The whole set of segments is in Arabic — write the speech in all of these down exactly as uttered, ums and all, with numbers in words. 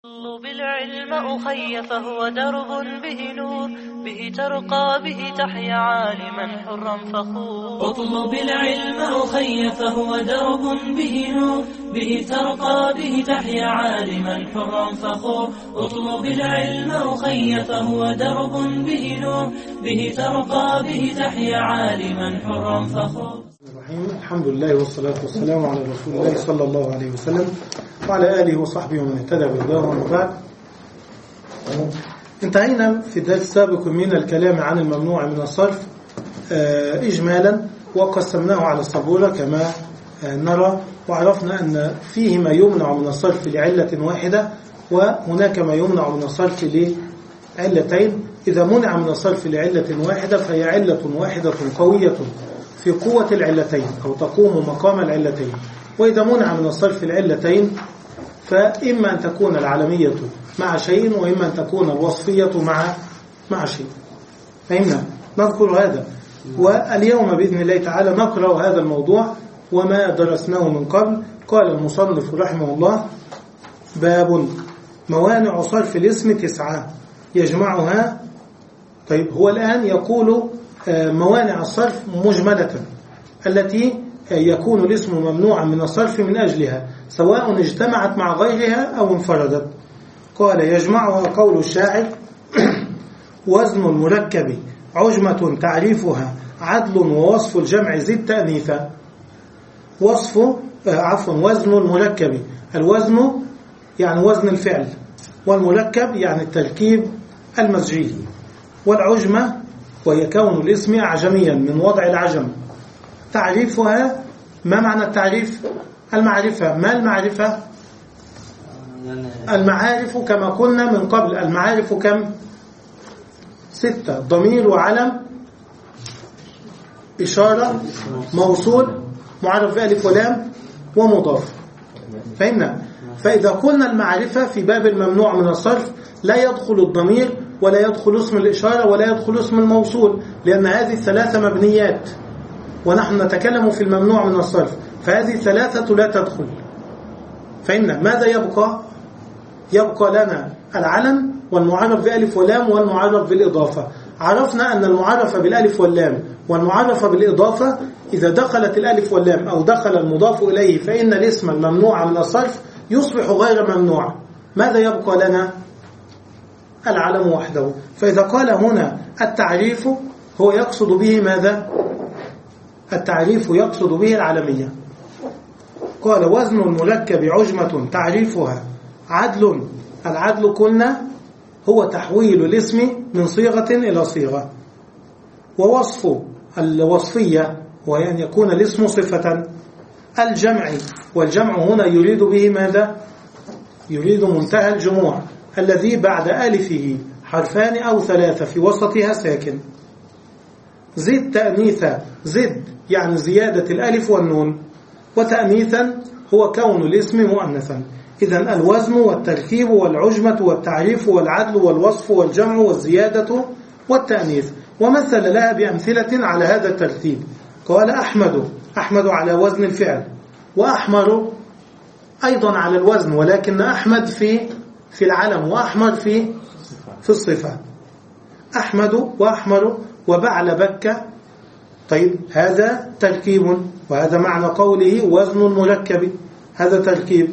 اطلب العلم أخي فهو درب به نور، به ترقى به تحيا عالما حرا فخور. اطلب العلم أخي فهو درب به نور، به ترقى به تحيا عالما حرا فخور. اطلب العلم أخي فهو درب به نور، به ترقى به تحيا عالما حرا فخور. الحمد لله والصلاة والسلام على رسول الله صلى الله عليه وسلم وعلى آله وصحبه ومن اهتدى بهداه. ومن بعد، انتهينا في الدرس السابق من الكلام عن الممنوع من الصرف إجمالا، وقسمناه على السبورة كما نرى، وعرفنا أن فيه ما يمنع من الصرف لعلة واحدة، وهناك ما يمنع من الصرف لعلتين. إذا منع من الصرف لعلة واحدة فهي علة واحدة قوية في قوة العلتين أو تقوم مقام العلتين. وإذا منع من الصرف العلتين فإما أن تكون العلمية مع شيء، وإما أن تكون الوصفية مع مع شيء. فهمنا؟ نذكر هذا، واليوم بإذن الله تعالى نقرأ هذا الموضوع وما درسناه من قبل. قال المصنف رحمه الله: باب موانع صرف الاسم تسعة يجمعها. طيب، هو الآن يقول موانع الصرف مجملة التي يكون الاسم ممنوعا من الصرف من أجلها، سواء اجتمعت مع غيرها أو انفردت. قال: يجمعها قول الشاعر: وزن المركب عجمة تعريفها عدل، ووصف الجمع زد تأنيثا. وصف آه عفوا وزن المركب، الوزن يعني وزن الفعل، والمركب يعني التركيب المزجي، والعجمة وهي كون الاسم أعجميا من وضع العجم. تعريفها، ما معنى التعريف؟ المعرفة. ما المعرفة؟ المعارف كما قلنا من قبل، المعارف كم؟ ستة: ضمير وعلم إشارة موصول معرف بألف ولام ومضاف. فهمنا؟ فإذا قلنا المعرفة في باب الممنوع من الصرف لا يدخل الضمير ولا يدخل اسم الإشارة ولا يدخل اسم الموصول، لأن هذه الثلاثة مبنيات، ونحن نتكلم في الممنوع من الصرف، فهذه الثلاثة لا تدخل. فإن ماذا يبقى؟ يبقى لنا العلم والمعرف بألف ولام والمعرف بالإضافة. عرفنا أن المعرف بالألف واللام والمعرف بالإضافة إذا دخلت الألف واللام أو دخل المضاف إليه فإن الاسم الممنوع من الصرف يصبح غير ممنوع. ماذا يبقى لنا؟ العلم وحده. فإذا قال هنا التعريف هو يقصد به ماذا؟ التعريف يقصد به العلمية. قال: وزن المركب عجمة تعريفها عدل. العدل قلنا هو تحويل الاسم من صيغة إلى صيغة. ووصف الوصفية وهي أن يكون الاسم صفة. الجمع، والجمع هنا يريد به ماذا؟ يريد منتهى الجموع الذي بعد ألفه حرفان أو ثلاثة في وسطها ساكن. زد تأنيثا، زد يعني زيادة الألف والنون، وتأنيثا هو كون الاسم مؤنثا. إذن الوزن والتركيب والعجمة والتعريف والعدل والوصف والجمع والزيادة والتأنيث. ومثل لها بأمثلة على هذا الترتيب. قال: أحمد، أحمد على وزن الفعل، وأحمر أيضا على الوزن، ولكن أحمد في في العلم وأحمر في في الصفة. أحمد وأحمر وبعل بكة. طيب، هذا تركيب، وهذا معنى قوله وزن المركب، هذا تركيب.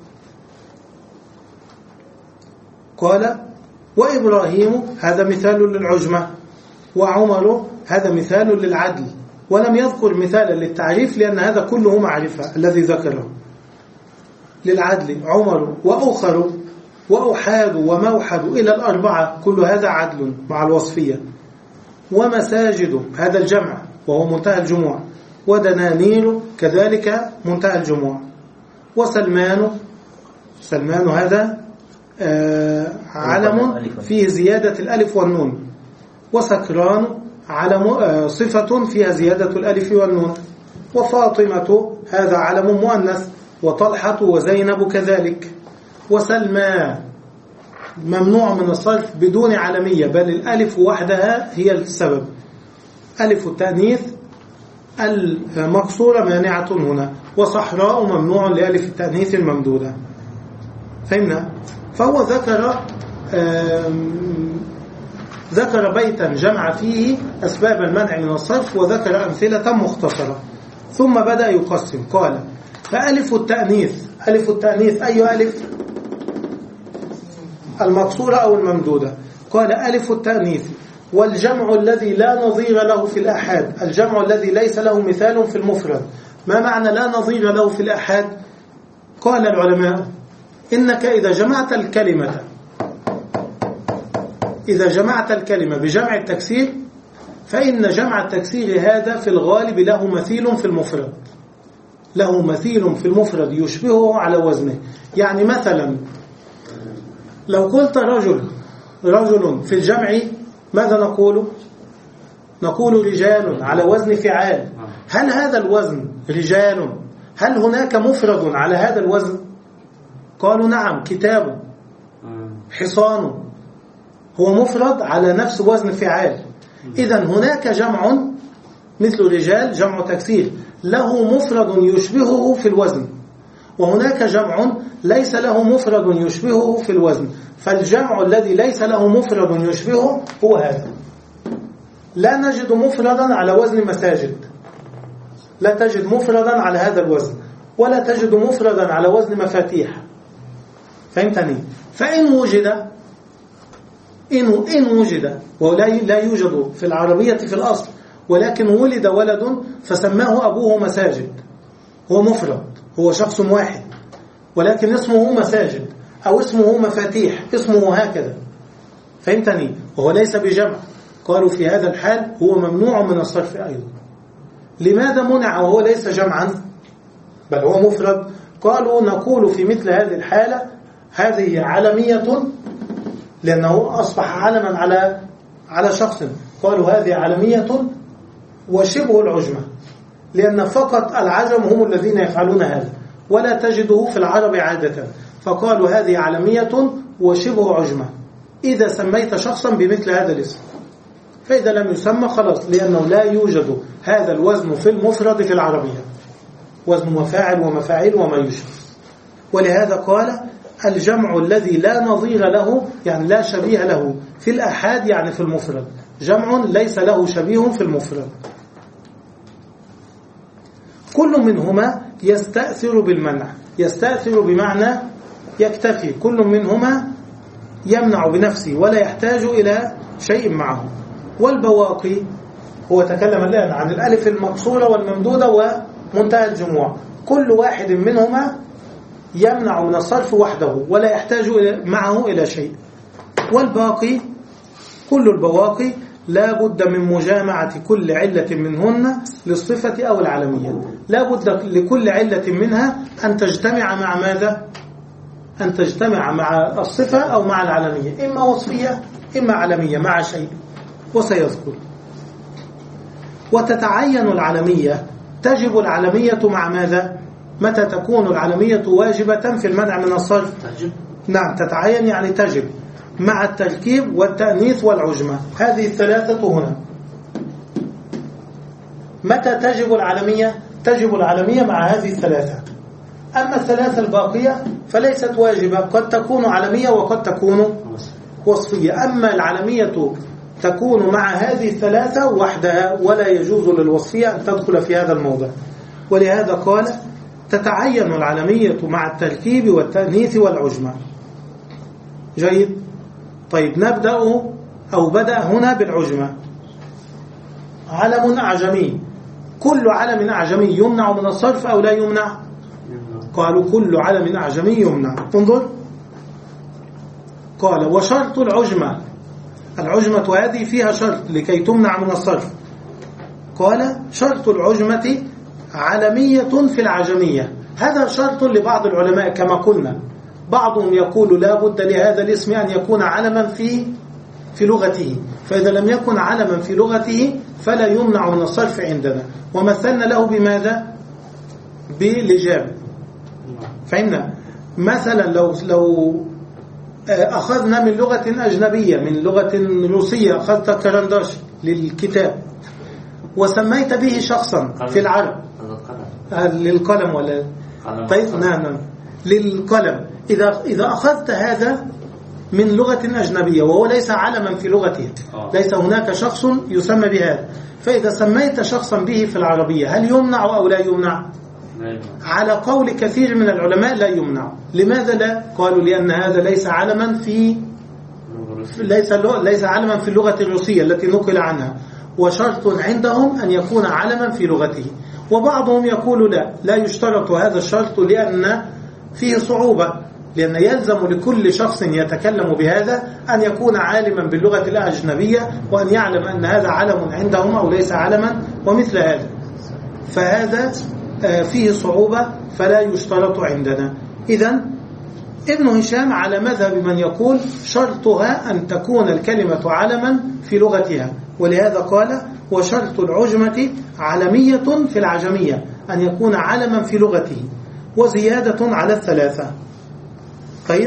قال: وإبراهيم، هذا مثال للعجمة، وعمر هذا مثال للعدل. ولم يذكر مثالا للتعريف لأن هذا كله معرفة الذي ذكره. للعدل عمر وأخر وأحاد وموحد إلى الأربعة، كل هذا عدل مع الوصفية. ومساجد، هذا الجمع وهو منتهى الجموع. ودنانير كذلك منتهى الجموع. وسلمان، سلمان هذا آه علم فيه زيادة الألف والنون. وسكران علم آه صفة فيها زيادة الألف والنون. وفاطمة هذا علم مؤنث. وطلحة وزينب كذلك. وسلمى ممنوع من الصرف بدون علمية، بل الألف وحدها هي السبب. ألف التأنيث المقصورة مانعة هنا. وصحراء ممنوع لألف التأنيث الممدودة. فهمنا؟ فهو ذكر ذكر بيتا جمع فيه أسباب المنع من الصرف وذكر أمثلة مختصرة، ثم بدأ يقسم. قال: فألف التأنيث. ألف التأنيث أي ألف؟ المقصورة أو الممدودة؟ قال: ألف التأنيث والجمع الذي لا نظير له في الأحاد، الجمع الذي ليس له مثال في المفرد. ما معنى لا نظير له في الأحاد؟ قال العلماء: إنك إذا جمعت الكلمة إذا جمعت الكلمة بجمع التكسير فإن جمع التكسير هذا في الغالب له مثيل في المفرد، له مثيل في المفرد يشبهه على وزنه. يعني مثلا لو قلت رجل رجل في الجمع ماذا نقول؟ نقول رجال على وزن فعال. هل هذا الوزن رجال هل هناك مفرد على هذا الوزن؟ قالوا: نعم، كتاب، حصان، هو مفرد على نفس وزن فعال. إذن هناك جمع مثل رجال جمع تكسير له مفرد يشبهه في الوزن، وهناك جمع ليس له مفرد يشبهه في الوزن. فالجمع الذي ليس له مفرد يشبهه هو هذا. لا نجد مفردا على وزن مساجد، لا تجد مفردا على هذا الوزن، ولا تجد مفردا على وزن مفاتيح. فهمتني؟ فإن وجد إن إن وجد ولا لا يوجد في العربية في الأصل، ولكن ولد ولد فسماه أبوه مساجد، هو مفرد، هو شخص واحد، ولكن اسمه مساجد أو اسمه مفاتيح، اسمه هكذا. فهمتني؟ وهو ليس بجمع. قالوا في هذا الحال هو ممنوع من الصرف أيضا. لماذا منع وهو ليس جمعا بل هو مفرد؟ قالوا: نقول في مثل هذه الحالة هذه علمية، لأنه أصبح علما على على شخص. قالوا: هذه علمية وشبه العجمة، لأن فقط العجم هم الذين يفعلون هذا، ولا تجده في العرب عادة. فقالوا: هذه علمية وشبه عجمة إذا سميت شخصا بمثل هذا الاسم. فإذا لم يسمى خلاص، لأنه لا يوجد هذا الوزن في المفرد في العربية، وزن مفاعل ومفاعيل وما يشبه. ولهذا قال: الجمع الذي لا نظير له، يعني لا شبيه له في الأحاد، يعني في المفرد، جمع ليس له شبيه في المفرد. كل منهما يستأثر بالمنع. يستأثر بمعنى يكتفي، كل منهما يمنع بنفسه ولا يحتاج إلى شيء معه. والبواقي، هو تكلم الآن عن الألف المقصورة والممدودة ومنتهى الجموع، كل واحد منهما يمنع من الصرف وحده ولا يحتاج معه إلى شيء. والباقي، كل البواقي لا بد من مجامعة كل علة منهن للصفة أو العلمية. لا بد لكل علة منها أن تجتمع مع ماذا؟ أن تجتمع مع الصفة أو مع العلمية، إما وصفية إما علمية مع شيء، وسيذكر. وتتعين العلمية، تجب العلمية مع ماذا؟ متى تكون العلمية واجبة في المنع من الصرف؟ تجب. نعم، تتعين يعني تجب مع التركيب والتأنيث والعجمة، هذه الثلاثة هنا. متى تجب العلمية؟ تجب العلمية مع هذه الثلاثة. أما الثلاثة الباقية فليست واجبة، قد تكون علمية وقد تكون وصفية. أما العلمية تكون مع هذه الثلاثة وحدها، ولا يجوز للوصفية أن تدخل في هذا الموضع. ولهذا قال: تتعين العلمية مع التركيب والتأنيث والعجمة. جيد. طيب، نبدأ أو بدأ هنا بالعجمة. علم أعجمي، كل علم أعجمي يمنع من الصرف أو لا يمنع؟ قالوا: كل علم أعجمي يمنع. انظر، قال: وشرط العجمة، العجمة هذه فيها شرط لكي تمنع من الصرف. قال: شرط العجمة علمية في العجمية. هذا شرط لبعض العلماء كما قلنا، بعضهم يقول لا بد لهذا الاسم أن يكون علما في في لغته، فإذا لم يكن علما في لغته فلا يمنع من الصرف عندنا. ومثلنا له بماذا؟ بالإجابة. فهمنا؟ مثلا لو لو أخذنا من لغة أجنبية، من لغة روسية، أخذت كرنداش للكتاب وسميت به شخصا في العرب، للقلم ولا طيب، نعم نعم، للقلم. إذا إذا أخذت هذا من لغة أجنبية وهو ليس علما في لغته، ليس هناك شخص يسمى بهذا، فإذا سميت شخصا به في العربية هل يمنع أو لا يمنع؟ على قول كثير من العلماء لا يمنع. لماذا لا؟ قالوا لأن هذا ليس علما في ليس ليس علما في اللغة الروسية التي نقل عنها، وشرط عندهم أن يكون علما في لغته. وبعضهم يقول لا لا يشترط هذا الشرط لأن فيه صعوبة، لأن يلزم لكل شخص يتكلم بهذا أن يكون عالما باللغة الأجنبية وأن يعلم أن هذا علم عندهم أو ليس علما ومثل هذا، فهذا فيه صعوبة فلا يشترط عندنا. إذن ابن هشام على مذهب من يقول شرطها أن تكون الكلمة علما في لغتها، ولهذا قال وشرط العجمة علمية في العجمية، أن يكون علما في لغته وزيادة على الثلاثة. طيب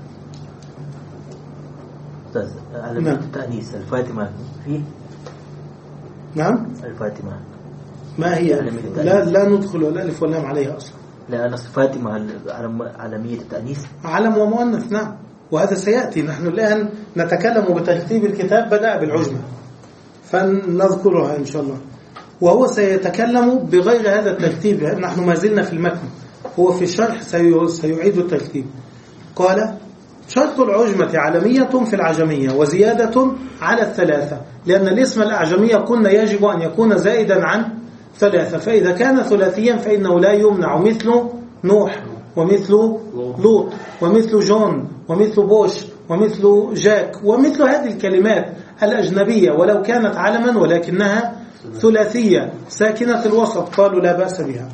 أستاذ علامية نعم. التأنيث الفاتمة فيه؟ نعم الفاتمة ما هي؟ لا لا ندخل الألف واللام عليها أصلا. لا نص فاتمة علامية التأنيث علم ومؤنث. نعم وهذا سيأتي. نحن الآن نتكلم بترتيب الكتاب، بدأ بالعجمة فنذكرها إن شاء الله، وهو سيتكلم بغير هذا الترتيب. نحن ما زلنا في المتن، هو في الشرح سيعيد الترتيب. قال شرط العجمة علمية في العجمية وزيادة على الثلاثة، لأن الاسم الأعجمية قلنا يجب أن يكون زائدا عن ثلاثة، فإذا كان ثلاثيا فإنه لا يمنع، مثل نوح ومثل لوط ومثل جون ومثل بوش ومثل جاك ومثل هذه الكلمات الأجنبية ولو كانت علما ولكنها ثلاثية ساكنة الوسط قالوا لا بأس بها.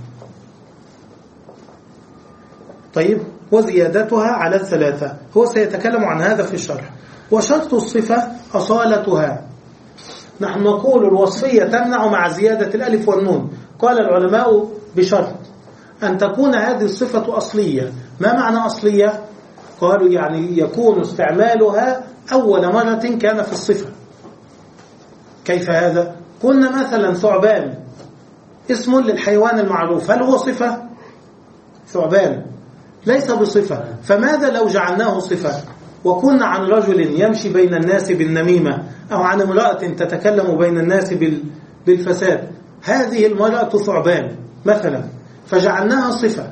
طيب وزيادتها على الثلاثة هو سيتكلم عن هذا في الشرح. وشرط الصفة أصالتها، نحن نقول الوصفية تمنع مع زيادة الألف والنون. قال العلماء بشرط أن تكون هذه الصفة أصلية. ما معنى أصلية؟ قالوا يعني يكون استعمالها أول مرة كان في الصفة. كيف هذا؟ قلنا مثلا ثعبان اسم للحيوان المعروف، هل هو صفة؟ ثعبان ليس بصفة، فماذا لو جعلناه صفة وكنا عن رجل يمشي بين الناس بالنميمة أو عن امرأة تتكلم بين الناس بالفساد، هذه المرأة ثعبان مثلا، فجعلناها صفة،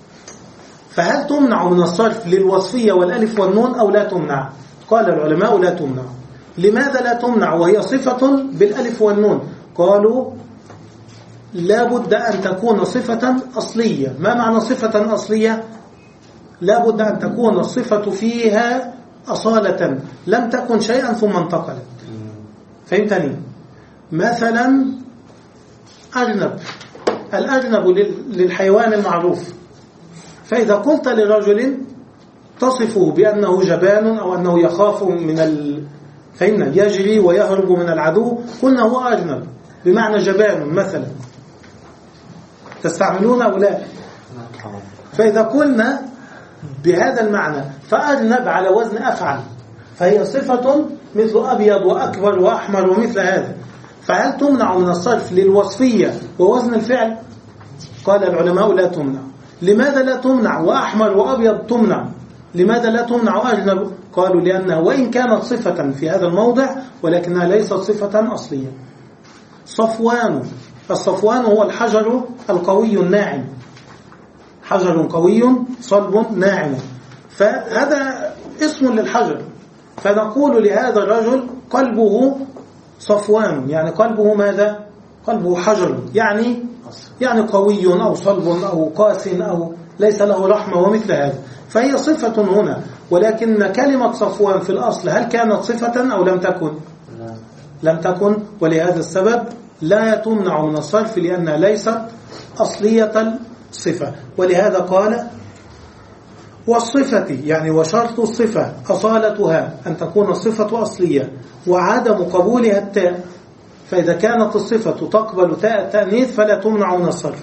فهل تمنع من الصرف للوصفية والألف والنون أو لا تمنع؟ قال العلماء لا تمنع. لماذا لا تمنع وهي صفة بالألف والنون؟ قالوا لا بد أن تكون صفة أصلية. ما معنى صفة أصلية؟ لا بد أن تكون الصفة فيها أصالة، لم تكن شيئا ثم انتقلت. فهمتني؟ مثلا أرنب، الأرنب للحيوان المعروف، فإذا قلت لرجل تصفه بأنه جبان أو أنه يخاف من ال... فإن يجري ويهرب من العدو، قلنا هو أرنب بمعنى جبان مثلا، تستعملون أو لا؟ فإذا قلنا بهذا المعنى فأرنب على وزن أفعل، فهي صفة مثل أبيض وأكبر وأحمر ومثل هذا، فهل تمنع من الصرف للوصفية ووزن الفعل؟ قال العلماء لا تمنع. لماذا لا تمنع وأحمر وأبيض تمنع؟ لماذا لا تمنع أرنب؟ قالوا لأنها وإن كانت صفة في هذا الموضع ولكنها ليست صفة أصلية. صفوان، الصفوان هو الحجر القوي الناعم، حجر قوي صلب ناعم، فهذا اسم للحجر، فنقول لهذا الرجل قلبه صفوان، يعني قلبه ماذا؟ قلبه حجر، يعني يعني قوي أو صلب أو قاس أو ليس له رحمة ومثل هذا، فهي صفة هنا. ولكن كلمة صفوان في الأصل هل كانت صفة أو لم تكن؟ لم تكن، ولهذا السبب لا تمنع من الصرف لأنها ليست أصلية الصفة. ولهذا قال والصفة، يعني وشرط الصفة أصالتها أن تكون الصفة أصلية وعدم قبولها التاء، فإذا كانت الصفة تقبل تاء التأنيث فلا تمنع من الصرف.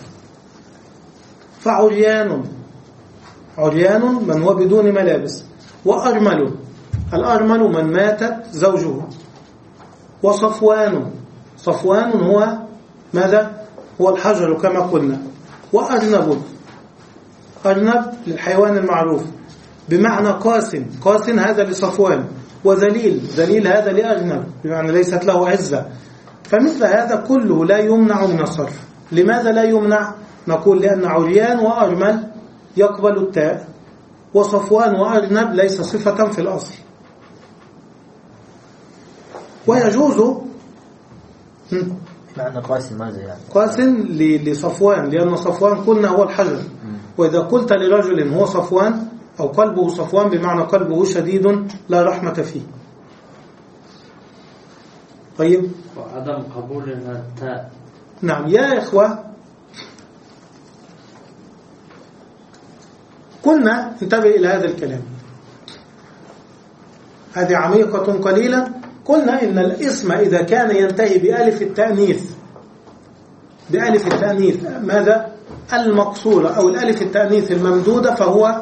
فعريان، عريان من هو بدون ملابس. وأرمل، الأرمل من ماتت زوجه. وصفوان، صفوان هو ماذا؟ هو الحجر كما قلنا. وأرنب، أرنب للحيوان المعروف بمعنى قاس، قاس هذا لصفوان، وذليل، ذليل هذا لأرنب بمعنى ليست له عزة. فمثل هذا كله لا يمنع من الصرف. لماذا لا يمنع؟ نقول لأن عريان وأرمل يقبل التاء، وصفوان وأرنب ليس صفة في الأصل. ويجوز معنى قاسم ماذا يعني؟ قاسم لصفوان، لأن صفوان قلنا هو الحجر، وإذا قلت لرجل هو صفوان أو قلبه صفوان بمعنى قلبه شديد لا رحمة فيه. طيب، وعدم قبول التاء. نعم يا إخوة، قلنا انتبه إلى هذا الكلام، هذه عميقة قليلة. قلنا إن الاسم إذا كان ينتهي بألف التأنيث، بألف التأنيث ماذا؟ المقصورة أو الألف التأنيث الممدودة، فهو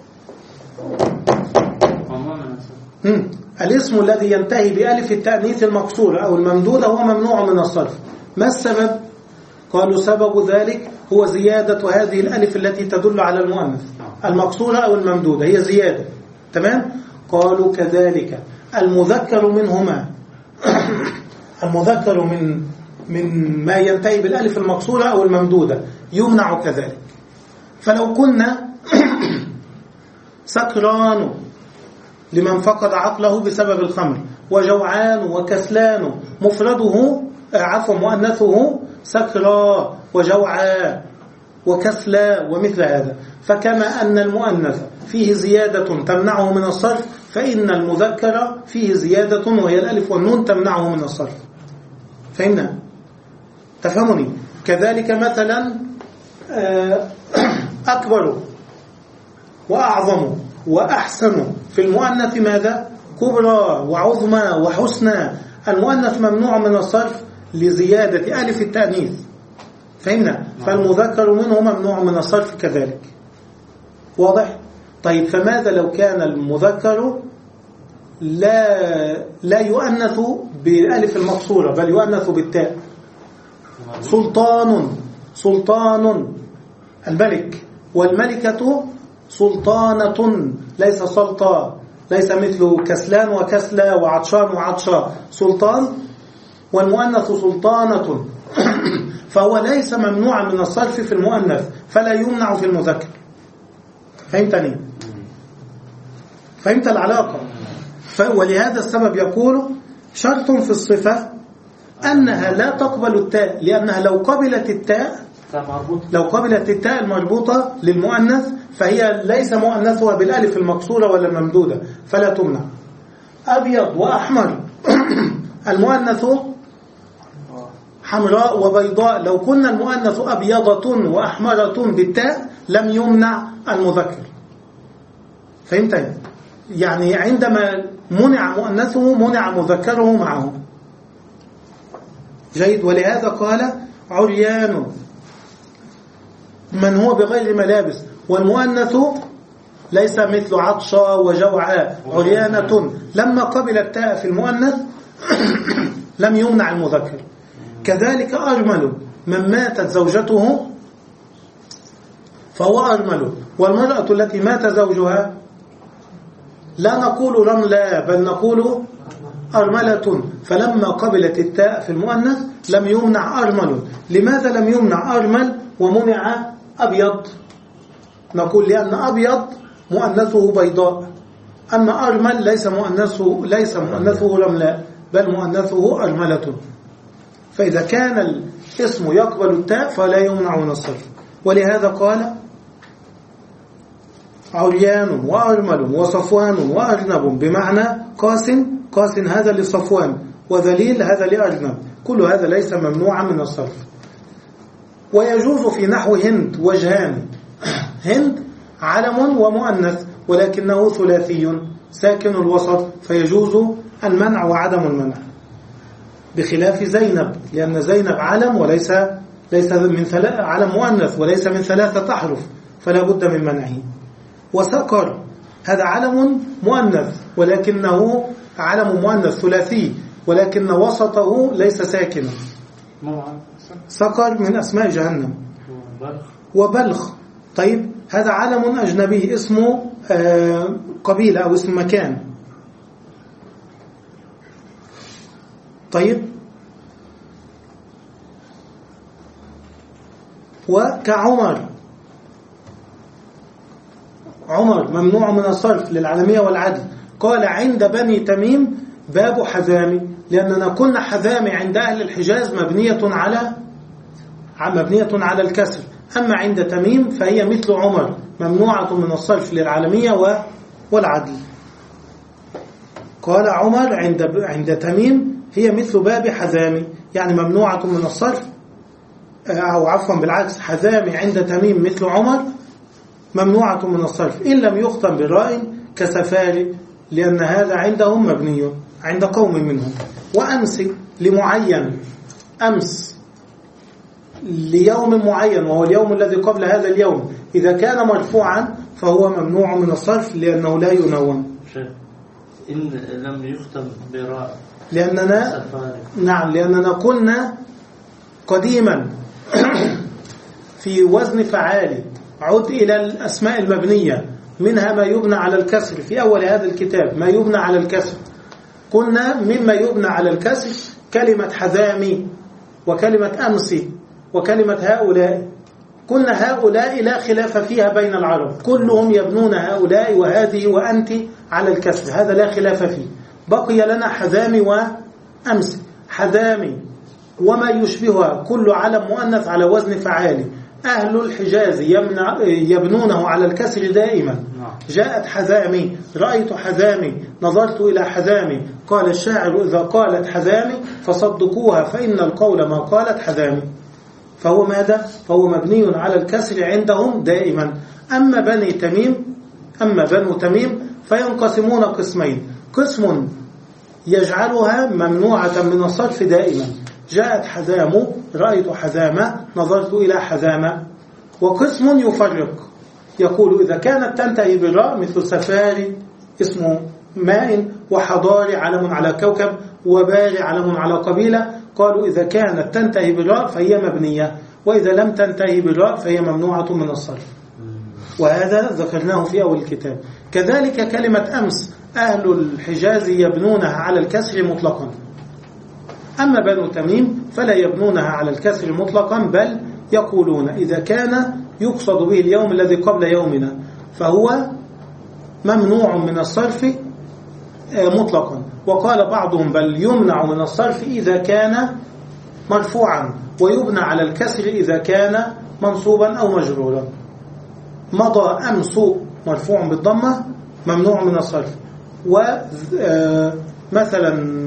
هم. الاسم الذي ينتهي بألف التأنيث المقصورة أو الممدودة هو ممنوع من الصرف. ما السبب؟ قالوا سبب ذلك هو زيادة هذه الألف التي تدل على المؤنث المقصورة أو الممدودة، هي زيادة. تمام؟ قالوا كذلك المذكر منهما المذكر من من ما ينتهي بالألف المقصورة أو الممدودة يمنع كذلك. فلو قلنا سكران لمن فقد عقله بسبب الخمر، وجوعان وكسلان مفرده عفوا مؤنثه سكرا وجوعا وكسلا ومثل هذا، فكما أن المؤنث فيه زيادة تمنعه من الصرف، فإن المذكر فيه زيادة وهي الألف والنون تمنعه من الصرف. فهمنا؟ تفهمني؟ كذلك مثلا أكبر وأعظم وأحسن في المؤنث ماذا؟ كبرى وعظمى وحسنى. المؤنث ممنوع من الصرف لزيادة ألف التأنيث. فهمنا؟ فالمذكر منه ممنوع من الصرف كذلك. واضح؟ طيب، فماذا لو كان المذكر لا لا يؤنث بألف المقصورة بل يؤنث بالتاء؟ سلطان، سلطان الملك، والملكة سلطانة ليس سلطة، ليس مثل كسلان وكسلى وعطشان وعطشا، سلطان، والمؤنث سلطانة. فهو ليس ممنوعا من الصرف في المؤنث فلا يمنع في المذكر. فهمتني؟ فهمت العلاقة؟ ولهذا السبب يقول شرط في الصفة أنها لا تقبل التاء، لأنها لو قبلت التاء لو قبلت التاء المربوطة للمؤنث فهي ليس مؤنثها بالألف المقصورة ولا الممدودة فلا تمنع. أبيض وأحمر المؤنث حمراء وبيضاء، لو كنا المؤنث أبيضة وأحمرة بالتاء لم يمنع المذكر. فهمتني؟ يعني عندما منع مؤنثه منع مذكره معه. جيد. ولهذا قال عريان من هو بغير ملابس، والمؤنث ليس مثل عطشا وجوعا، عريانة. لما قبل التاء في المؤنث لم يمنع المذكر. كذلك أرمل من ماتت زوجته فهو أرمل، والمرأة التي مات زوجها لا نقول رملا بل نقول أرملة، فلما قبلت التاء في المؤنث لم يمنع أرمل. لماذا لم يمنع أرمل ومنع أبيض؟ نقول لأن أبيض مؤنثه بيضاء، أما أرمل ليس مؤنثه ليس مؤنثه رملاء بل مؤنثه أرملة. فإذا كان الاسم يقبل التاء فلا يمنع من الصرف. ولهذا قال عريان وأرمل وصفوان وأرنب بمعنى قاس، قاس هذا لصفوان، وذليل هذا لأرنب، كل هذا ليس ممنوعا من الصرف. ويجوز في نحو هند وجهان. هند علم ومؤنث ولكنه ثلاثي ساكن الوسط، فيجوز المنع وعدم المنع، بخلاف زينب، لأن زينب علم وليس ليس من ثلاث علم مؤنث وليس من ثلاثة أحرف فلا بد من منعه. وسكر هذا علم مؤنث ولكنه علم مؤنث ثلاثي ولكن وسطه ليس ساكنا. سكر من أسماء جهنم. وبلخ. طيب، هذا علم أجنبي اسمه قبيلة أو اسم مكان. طيب، وكعمر، عمر ممنوع من الصرف للعالمية والعدل. قال عند بني تميم باب حذامي، لأننا كنا حذامي عند أهل الحجاز مبنية على مبنية على الكسر، أما عند تميم فهي مثل عمر ممنوعة من الصرف للعالمية والعدل. قال عمر عند عند تميم هي مثل باب حذامي، يعني ممنوعة من الصرف، أو عفوا بالعكس، حذامي عند تميم مثل عمر ممنوعة من الصرف إن لم يختم براء كسفاري، لأن هذا عندهم مبني عند قوم منهم. وأمس لمعين، أمس ليوم معين وهو اليوم الذي قبل هذا اليوم، إذا كان مرفوعا فهو ممنوع من الصرف لأنه لا ينون. إن لم يختم براء لأننا نعم لأننا قلنا قديما في وزن فعالي عد إلى الأسماء المبنية، منها ما يبنى على الكسر في أول هذا الكتاب، ما يبنى على الكسر. قلنا مما يبنى على الكسر كلمة حذامي وكلمة أمسي وكلمة هؤلاء. قلنا هؤلاء لا خلاف فيها بين العرب، كلهم يبنون هؤلاء وهذه وأنت على الكسر، هذا لا خلاف فيه. بقي لنا حذامي وأمسي. حذامي وما يشبهها كل علم مؤنث على وزن فعالي، أهل الحجاز يبنونه على الكسر دائما. جاءت حذامي، رأيت حذامي، نظرت إلى حذامي. قال الشاعر إذا قالت حذامي فصدقوها فإن القول ما قالت حذامي. فهو ماذا؟ فهو مبني على الكسر عندهم دائما. أما بني تميم أما بنو تميم فينقسمون قسمين، قسم يجعلها ممنوعة من الصرف دائما، جاءت حذام، رأيت حذامة، نظرت إلى حذامة. وقسم يفرق، يقول إذا كانت تنتهي بالراء مثل سفاري اسمه ماء، وحضاري علم على كوكب، وباري علم على قبيلة، قالوا إذا كانت تنتهي بالراء فهي مبنية، وإذا لم تنتهي بالراء فهي ممنوعة من الصرف. وهذا ذكرناه في أول الكتاب. كذلك كلمة أمس، أهل الحجاز يبنونها على الكسر مطلقا، أما بنو تميم فلا يبنونها على الكسر مطلقا، بل يقولون إذا كان يقصد به اليوم الذي قبل يومنا فهو ممنوع من الصرف مطلقا. وقال بعضهم بل يمنع من الصرف إذا كان مرفوعا، ويبنى على الكسر إذا كان منصوبا أو مجرورا. مضى أمس مرفوع بالضمة ممنوع من الصرف. ومثلا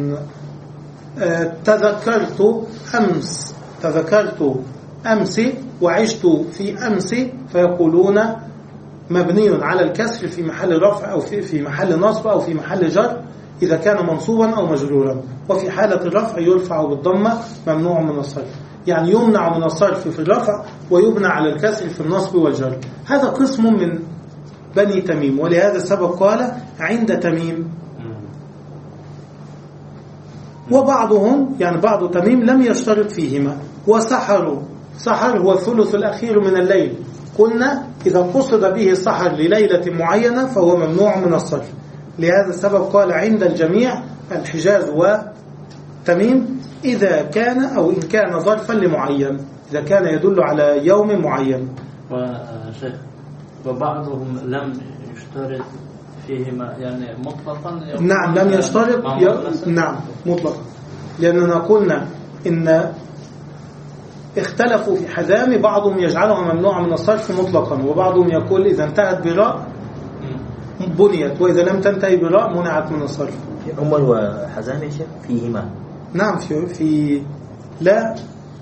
تذكرت أمس، تذكرت أمس وعشت في أمس، فيقولون مبني على الكسر في محل رفع أو في في محل نصب أو في محل جر إذا كان منصوبا أو مجرورا، وفي حالة الرفع يرفع بالضمة ممنوع من الصرف. يعني يمنع من الصرف في الرفع ويبنى على الكسر في النصب والجر. هذا قسم من بني تميم، ولهذا السبب قال عند تميم. وبعضهم يعني بعض تميم لم يشترط فيهما. وسحروا، سحر هو الثلث الأخير من الليل، قلنا إذا قصد به السحر لليلة معينة فهو ممنوع من الصرف. لهذا السبب قال عند الجميع الحجاز وتميم إذا كان أو إن كان ظرفا لمعين، إذا كان يدل على يوم معين. وشيخ وبعضهم لم يشترط فيهما يعني مطلقا. نعم لم يشترط ي... نعم مطلقا، لأننا قلنا إن اختلفوا في حذام، بعضهم يجعلها ممنوعة من الصرف مطلقا، وبعضهم يقول إذا انتهت براء بنيت، وإذا لم تنتهي براء منعت من الصرف. في عمر وحزام يا شيخ فيهما؟ نعم في في لا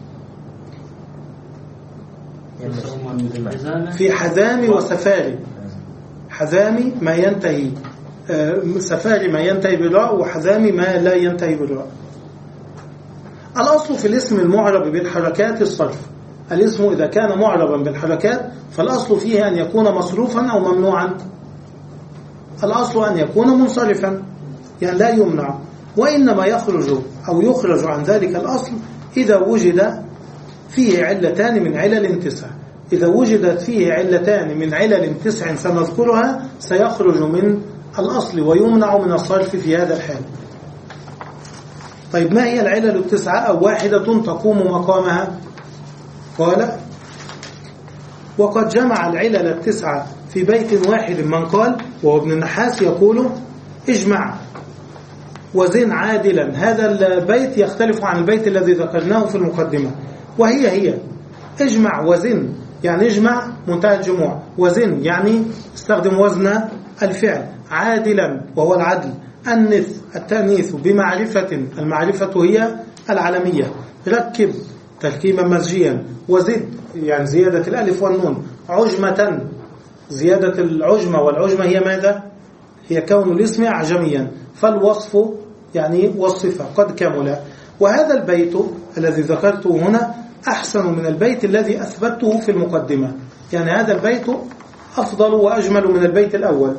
في حذامي وسفاري. حذامي ما ينتهي، سفاري ما ينتهي براء، وحذامي ما لا ينتهي براء. الأصل في الاسم المعرب بالحركات الصرف. الاسم إذا كان معربا بالحركات فالأصل فيه أن يكون مصروفا أو ممنوعا. الأصل أن يكون منصرفا يعني لا يمنع، وإنما يخرج أو يخرج عن ذلك الأصل إذا وجد فيه علتان من علل تسع. إذا وجدت فيه علتان من علل تسع سنذكرها سيخرج من الأصل ويمنع من الصرف في هذا الحال. طيب ما هي العلل التسعة أو واحدة تقوم مقامها؟ قال وقد جمع العلل التسعة في بيت واحد من قال، وهو ابن النحاس يقول اجمع وزن عادلا. هذا البيت يختلف عن البيت الذي ذكرناه في المقدمة، وهي هي اجمع وزن يعني اجمع منتهى الجموع، وزن يعني استخدم وزن الفعل، عادلا وهو العدل، أنث التأنيث بمعرفة، المعرفة هي العلمية، ركب تركيبا مزجيا، وزد يعني زيادة الألف والنون، عجمة زيادة العجمة، والعجمة هي ماذا؟ هي كون الاسم أعجميا، فالوصف يعني وصفة قد كمل. وهذا البيت الذي ذكرته هنا أحسن من البيت الذي أثبته في المقدمة، يعني هذا البيت أفضل وأجمل من البيت الأول،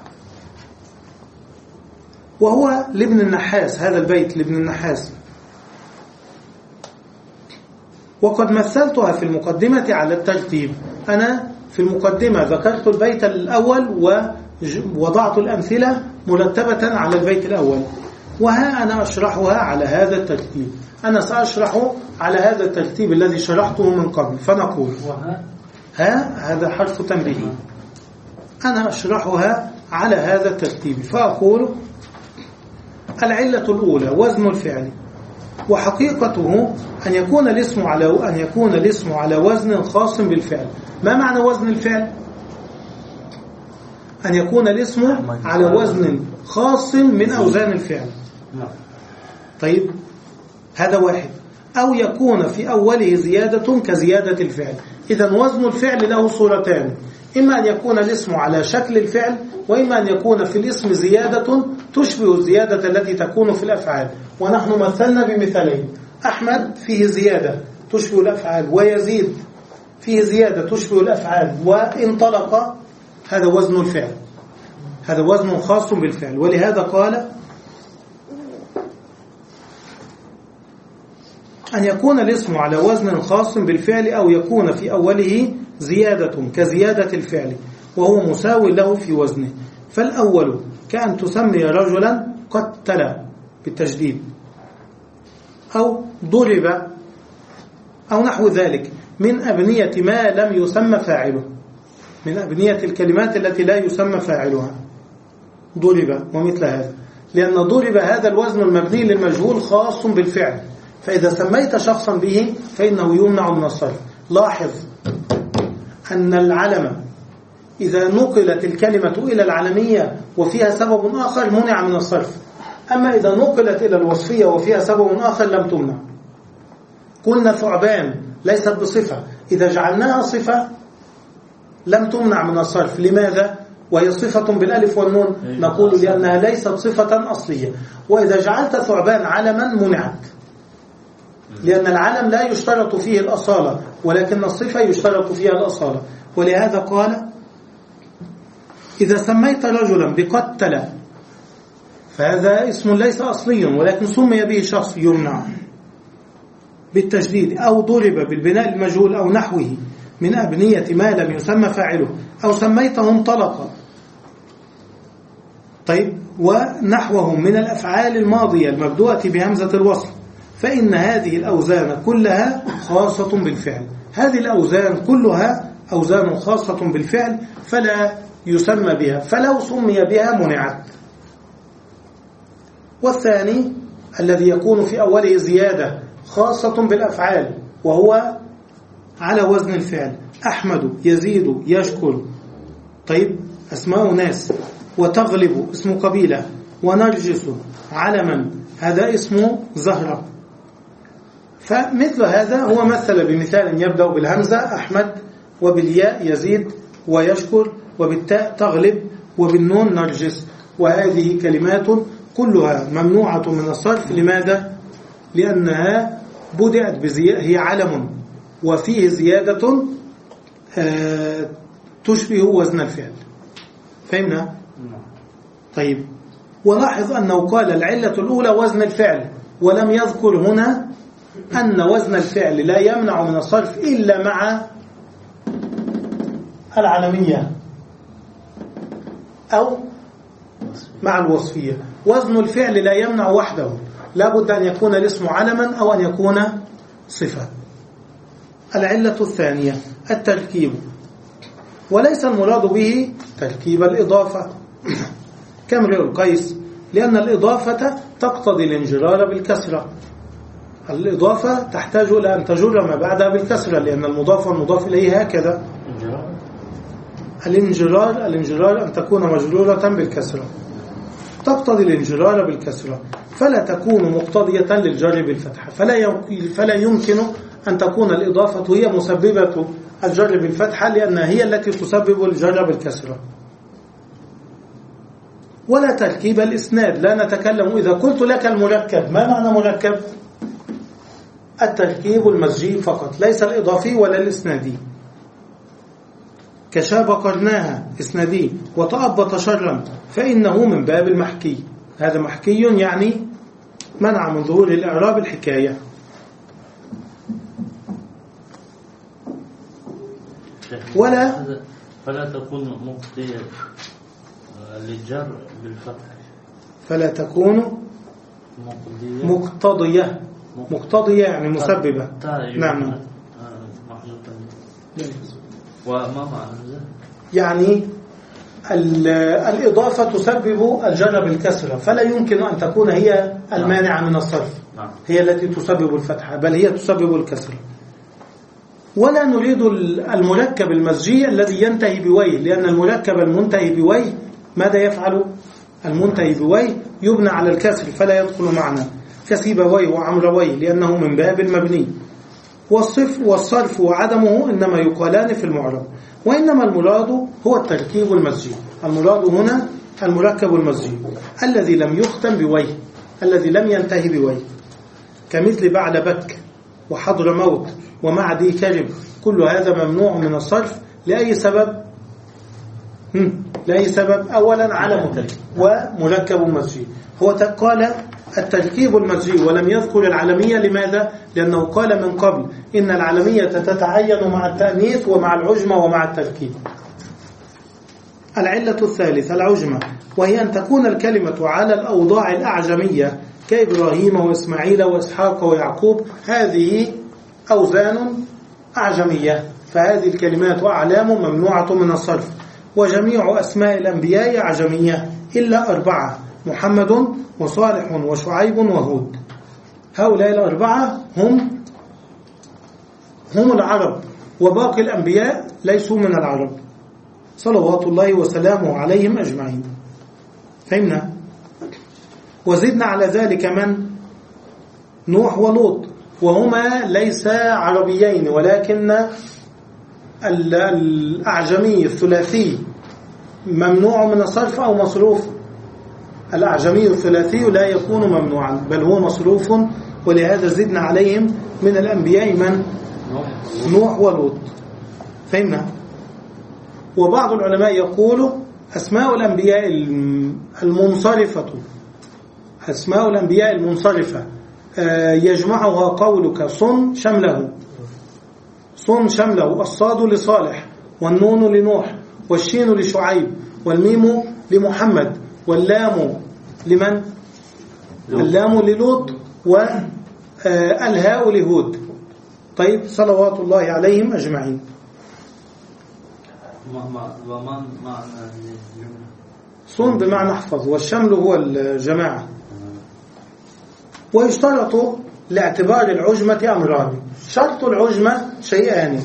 وهو لابن النحاس، هذا البيت لابن النحاس. وقد مثلتها في المقدمة على الترتيب، أنا في المقدمة ذكرت البيت الأول ووضعت الأمثلة مرتبة على البيت الأول، وها أنا أشرحها على هذا الترتيب. أنا سأشرح على هذا الترتيب الذي شرحته من قبل، فنقول ها هذا حرف تنبيه، أنا أشرحها على هذا الترتيب، فأقول العلة الأولى وزن الفعل، وحقيقته أن يكون الاسم على أن يكون الاسم على وزن خاص بالفعل. ما معنى وزن الفعل؟ أن يكون الاسم على وزن خاص من أوزان الفعل. طيب هذا واحد. أو يكون في أوله زيادة كزيادة الفعل. إذن وزن الفعل له صورتان، إما أن يكون الاسم على شكل الفعل، وإما أن يكون في الاسم زيادة تشبه الزيادة التي تكون في الأفعال. ونحن مثلنا بمثالين، أحمد فيه زيادة تشبه الأفعال، ويزيد فيه زيادة تشبه الأفعال، وانطلق هذا وزن الفعل، هذا وزن خاص بالفعل. ولهذا قال أن يكون الاسم على وزن خاص بالفعل، أو يكون في أوله زيادة كزيادة الفعل وهو مساو له في وزنه. فالأول كأن تسمي رجلا قتل بالتجديد، أو ضرب، أو نحو ذلك من أبنية ما لم يسمى فاعله، من أبنية الكلمات التي لا يسمى فاعلها، ضرب ومثل هذا. لأن ضرب هذا الوزن المبني للمجهول خاص بالفعل، فإذا سميت شخصا به فإنه يمنع من الصرف. لاحظ أن العلم إذا نقلت الكلمة إلى العلمية وفيها سبب آخر منع من الصرف، أما إذا نقلت إلى الوصفية وفيها سبب آخر لم تمنع. قلنا ثعبان ليست بصفة، إذا جعلناها صفة لم تمنع من الصرف. لماذا؟ وهي صفة بالألف والنون، نقول لأنها ليست صفة أصلية. وإذا جعلت ثعبان علما منعت، لأن العلم لا يشترط فيه الأصالة، ولكن الصفة يشترط فيها الأصالة. ولهذا قال إذا سميت رجلا بقتل فهذا اسم ليس أصلي ولكن سمي به شخص يمنع بالتجديد. أو ضرب بالبناء المجهول أو نحوه من أبنية ما لم يسمى فاعله، أو سميته انطلق، طيب، ونحوهم من الأفعال الماضية المبدوءة بهمزة الوصل، فإن هذه الأوزان كلها خاصة بالفعل. هذه الأوزان كلها أوزان خاصة بالفعل فلا يسمى بها، فلو سمي بها منعت. والثاني الذي يكون في أوله زيادة خاصة بالأفعال وهو على وزن الفعل، أحمد، يزيد، يشكر، طيب، أسماء ناس، وتغلب اسم قبيلة، ونرجس علما هذا اسم زهرة. فمثل هذا هو مثل بمثال يبدأ بالهمزة أحمد، وبالياء يزيد ويشكر، وبالتاء تغلب، وبالنون نرجس. وهذه كلمات كلها ممنوعة من الصرف. لماذا؟ لأنها بدأت بزيادة، هي علم وفيه زيادة تشبه وزن الفعل. فهمنا؟ طيب، ولاحظ أنه قال العلة الأولى وزن الفعل، ولم يذكر هنا أن وزن الفعل لا يمنع من الصرف إلا مع العلمية أو مع الوصفية. وزن الفعل لا يمنع وحده، لا بد أن يكون الاسم علما أو أن يكون صفة. العلة الثانية التركيب، وليس المراد به تركيب الإضافة كامرئ القيس، لأن الإضافة تقتضي الانجرار بالكسرة. الإضافة تحتاج إلى أن تجر ما بعدها بالكسرة، لأن المضاف والمضاف إليه هكذا. الانجرار الانجرار أن تكون مجرورة بالكسرة، تقتضي الانجرار بالكسرة، فلا تكون مقتضية للجر بالفتحة، فلا فلا يمكن أن تكون الإضافة هي مسببة الجر بالفتحة، لأنها هي التي تسبب الجر بالكسرة. ولا تركيب الإسناد، لا نتكلم. إذا قلت لك المركب، ما معنى مركب؟ التركيب المزجي فقط، ليس الإضافي ولا الإسنادي. كشاب قرناها إسنادي، وتأبط شرا فإنه من باب المحكي. هذا محكي يعني منع من ظهور الإعراب الحكاية. ولا فلا تكون مقتضية للجر بالفتح، فلا تكون مقتضية مقتضية يعني مسببة. نعم. وما معنى يعني الإضافة تسبب الجر بالكسرة، فلا يمكن أن تكون هي المانعة من الصرف، هي التي تسبب الفتحة، بل هي تسبب الكسرة. ولا نريد المركب المزجي الذي ينتهي بوي، لأن المركب المنتهي بوي ماذا يفعل؟ المنتهي بوي يبنى على الكسر فلا يدخل معنا، كسيبوي وعمروي، لأنه من باب المبني. والصف والصرف وعدمه إنما يقالان في المعرب، وإنما المراد هو التركيب المزجي. المراد هنا المركب المزجي الذي لم يختم بوي، الذي لم ينتهي بوي، كمثل بعد بك وحضر موت ومعدي كرب، كل هذا ممنوع من الصرف. لأي سبب؟ لأي سبب؟ أولا علم ومركب مزجي. هو قال التركيب المزجي ولم يذكر العلمية. لماذا؟ لأنه قال من قبل إن العلمية تتعين مع التأنيث ومع العجمة ومع التركيب. العلة الثالثة العجمة، وهي أن تكون الكلمة على الأوضاع الأعجمية كإبراهيم وإسماعيل وإسحاق ويعقوب، هذه أوزان أعجمية، فهذه الكلمات وأعلام ممنوعة من الصرف. وجميع أسماء الأنبياء أعجمية إلا أربعة: محمد وصالح وشعيب وهود. هؤلاء الأربعة هم هم العرب، وباقي الأنبياء ليسوا من العرب صلوات الله وسلامه عليهم أجمعين. فهمنا؟ وزدنا على ذلك من؟ نوح ولوط، وهما ليس عربيين، ولكن الأعجمي الثلاثي ممنوع من الصرف أو مصروف. الأعجمي الثلاثي لا يكون ممنوعا بل هو مصروف، ولهذا زدنا عليهم من الأنبياء من؟ نوح ولوط. فهمنا؟ وبعض العلماء يقول أسماء الأنبياء المنصرفة أسماء الأنبياء المنصرفة يجمعها قولك صن شمله، صن شمله، الصاد لصالح والنون لنوح والشين لشعيب والميم لمحمد واللام لمن؟ اللام للوط والهاء لهود. طيب صلوات الله عليهم أجمعين. ومن معنى صن بمعنى احفظ، والشمل هو الجماعة. ويشترط لاعتبار العجمة أمران. شرط العجمة شيئان: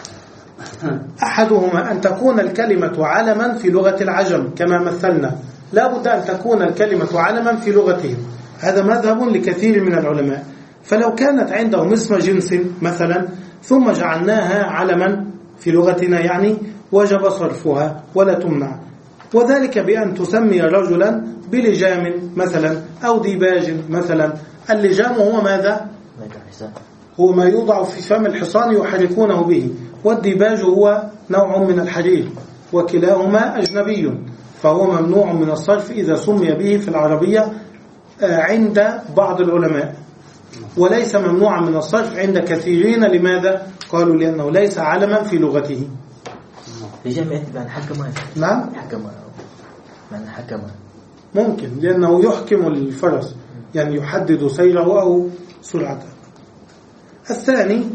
أحدهما أن تكون الكلمة علما في لغة العجم كما مثلنا، لا بد أن تكون الكلمة علما في لغتهم، هذا مذهب لكثير من العلماء. فلو كانت عندهم اسم جنس مثلا ثم جعلناها علما في لغتنا يعني وجب صرفها ولا تمنع، وذلك بأن تسمي رجلا بلجام مثلا أو ديباج مثلا. اللجام هو ماذا؟ هو ما يوضع في فم الحصان يحركونه به، والديباج هو نوع من الحرير، وكلاهما أجنبي، فهو ممنوع من الصرف إذا سمي به في العربية عند بعض العلماء، وليس ممنوعا من الصرف عند كثيرين. لماذا؟ قالوا لأنه ليس علما في لغته. لجمع بأن حكم. نعم حكم بأن حكم ممكن، لأنه يحكم الفرس، يعني يحدد سيره أو سرعته. الثاني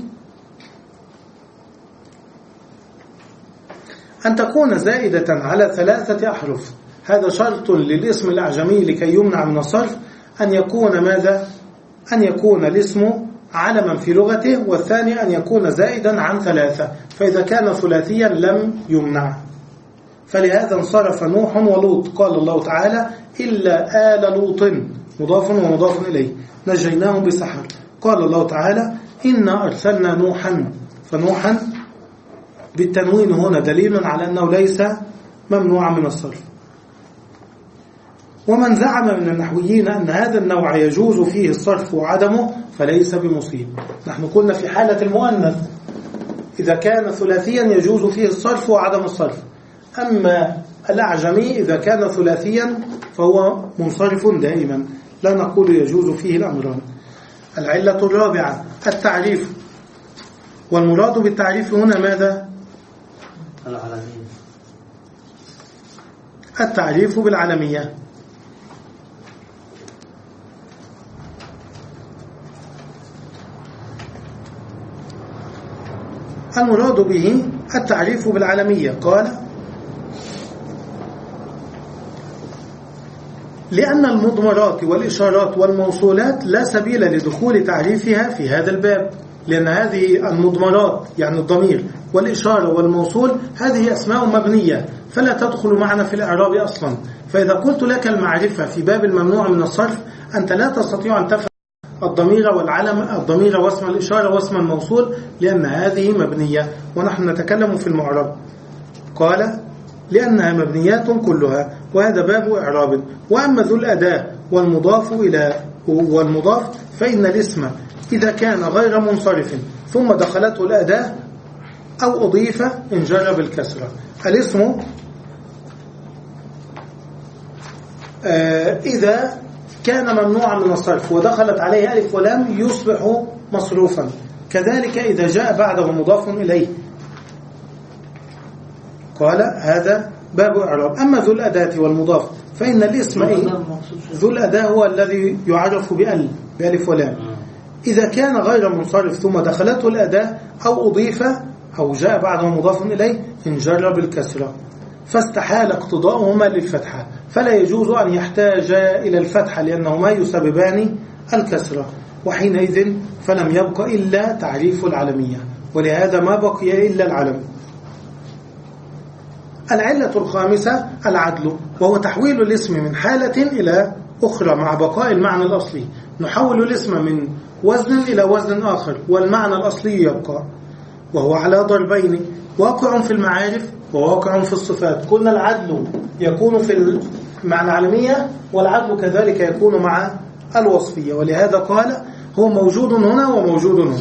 أن تكون زائدة على ثلاثة أحرف. هذا شرط للاسم الأعجمي لكي يمنع من الصرف، أن يكون ماذا؟ أن يكون الاسم علما في لغته، والثاني أن يكون زائدا عن ثلاثة، فإذا كان ثلاثيا لم يمنع. فلهذا انصرف نوح ولوط، قال الله تعالى إلا آل لوط مضاف ومضاف إليه نجيناهم بسحر. قال الله تعالى إنا أرسلنا نوحا، فنوحا بالتنوين هنا دليل على أنه ليس ممنوعا من الصرف. ومن زعم من النحويين أن هذا النوع يجوز فيه الصرف وعدمه فليس بمصيب. نحن قلنا في حالة المؤنث إذا كان ثلاثيا يجوز فيه الصرف وعدم الصرف، أما الأعجمي إذا كان ثلاثيا فهو منصرف دائما، لا نقول يجوز فيه الأمران. العلة الرابعة التعريف، والمراد بالتعريف هنا ماذا؟ العالمية. التعريف بالعالمية. المراد به التعريف بالعالمية. قال لأن المضمرات والإشارات والموصولات لا سبيل لدخول تعريفها في هذا الباب، لأن هذه المضمرات يعني الضمير والإشارة والموصول هذه أسماء مبنية فلا تدخل معنا في الإعراب أصلا. فإذا قلت لك المعرفة في باب الممنوع من الصرف أنت لا تستطيع أن تفهم الضمير والعلم، الضمير واسم الإشارة واسم الموصول، لأن هذه مبنية ونحن نتكلم في المعرب. قال لأنها مبنيات كلها، وهذا باب إعراب. وأما ذو الأداة والمضاف إلى والمضاف فإن الاسم إذا كان غير منصرف ثم دخلته الأداة أو أضيف انجر بالكسرة. الاسم آه إذا كان ممنوعا من الصرف ودخلت عليه ألف ولام يصبح مصروفا، كذلك إذا جاء بعده مضاف إليه. قال هذا باب إعراب. أما ذو الأداة والمضاف فإن الاسم إيه؟ ذو الأداة هو الذي يعرف بأل بألف ولام، إذا كان غير منصرف ثم دخلته الأداة أو أضيف أو جاء بعده مضاف إليه انجر بالكسرة، فاستحال اقتضاؤهما للفتحة، فلا يجوز أن يحتاج إلى الفتحة لأنهما يسببان الكسرة، وحينئذ فلم يبق إلا تعريف العلمية، ولهذا ما بقي إلا العلم. العلة الخامسة العدل، وهو تحويل الاسم من حالة إلى أخرى مع بقاء المعنى الأصلي. نحول الاسم من وزن إلى وزن آخر والمعنى الأصلي يبقى، وهو على ضربين، واقع في المعارف وواقع في الصفات. قلنا العدل يكون في معنى العلمية، والعدل كذلك يكون مع الوصفية، ولهذا قال هو موجود هنا وموجود هنا.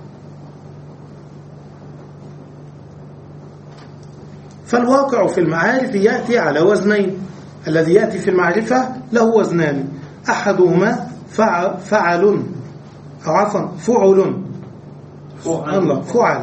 فالواقع في المعارف يأتي على وزنين، الذي يأتي في المعرفة له وزنان، أحدهما فعل, فعل أو عفوا فعل الله فعل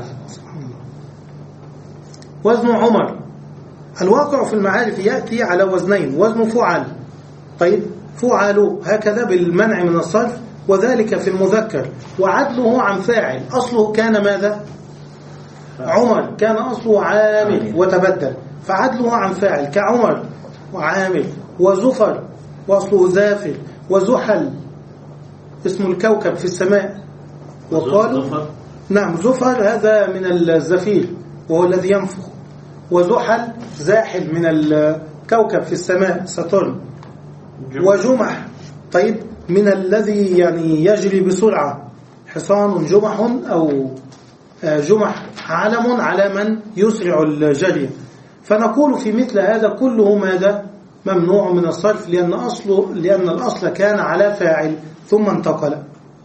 وزن عمر. الواقع في المعارف يأتي على وزنين، وزن فعل، طيب فعل هكذا بالمنع من الصرف، وذلك في المذكر، وعدله عن فاعل. أصله كان ماذا؟ عمر، كان أصله عامل وتبدل، فعدله عن فاعل كعمر وعامل. وزفر وأصله زافر، وزحل اسم الكوكب في السماء، وقالوا نعم زفر هذا من الزفير وهو الذي ينفخ، وزحل زاحل من الكوكب في السماء ساتورن. وجمح طيب من الذي يعني يجري بسرعة، حصان جمح أو جمح علم على من يسرع الجري. فنقول في مثل هذا كله ماذا؟ ممنوع من الصرف، لأن أصله لأن الأصل كان على فاعل ثم انتقل.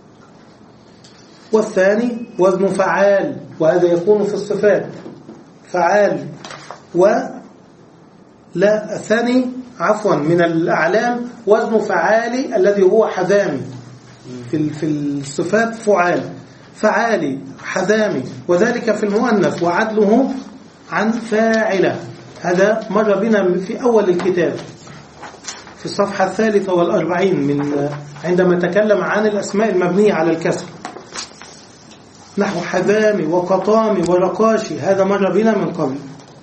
والثاني وزن فعال، وهذا يكون في الصفات فعال. ولا الثاني عفوا من الأعلام وزن فعالي الذي هو حذامي، في في الصفات فعال فعالي حذامي، وذلك في المؤنث، وعدله عن فاعلة. هذا مر بنا في أول الكتاب في الصفحة الثالثة والأربعين من عندما تكلم عن الأسماء المبنية على الكسر، نحو حذامي وقطامي ورقاشي، هذا مر بنا من قبل.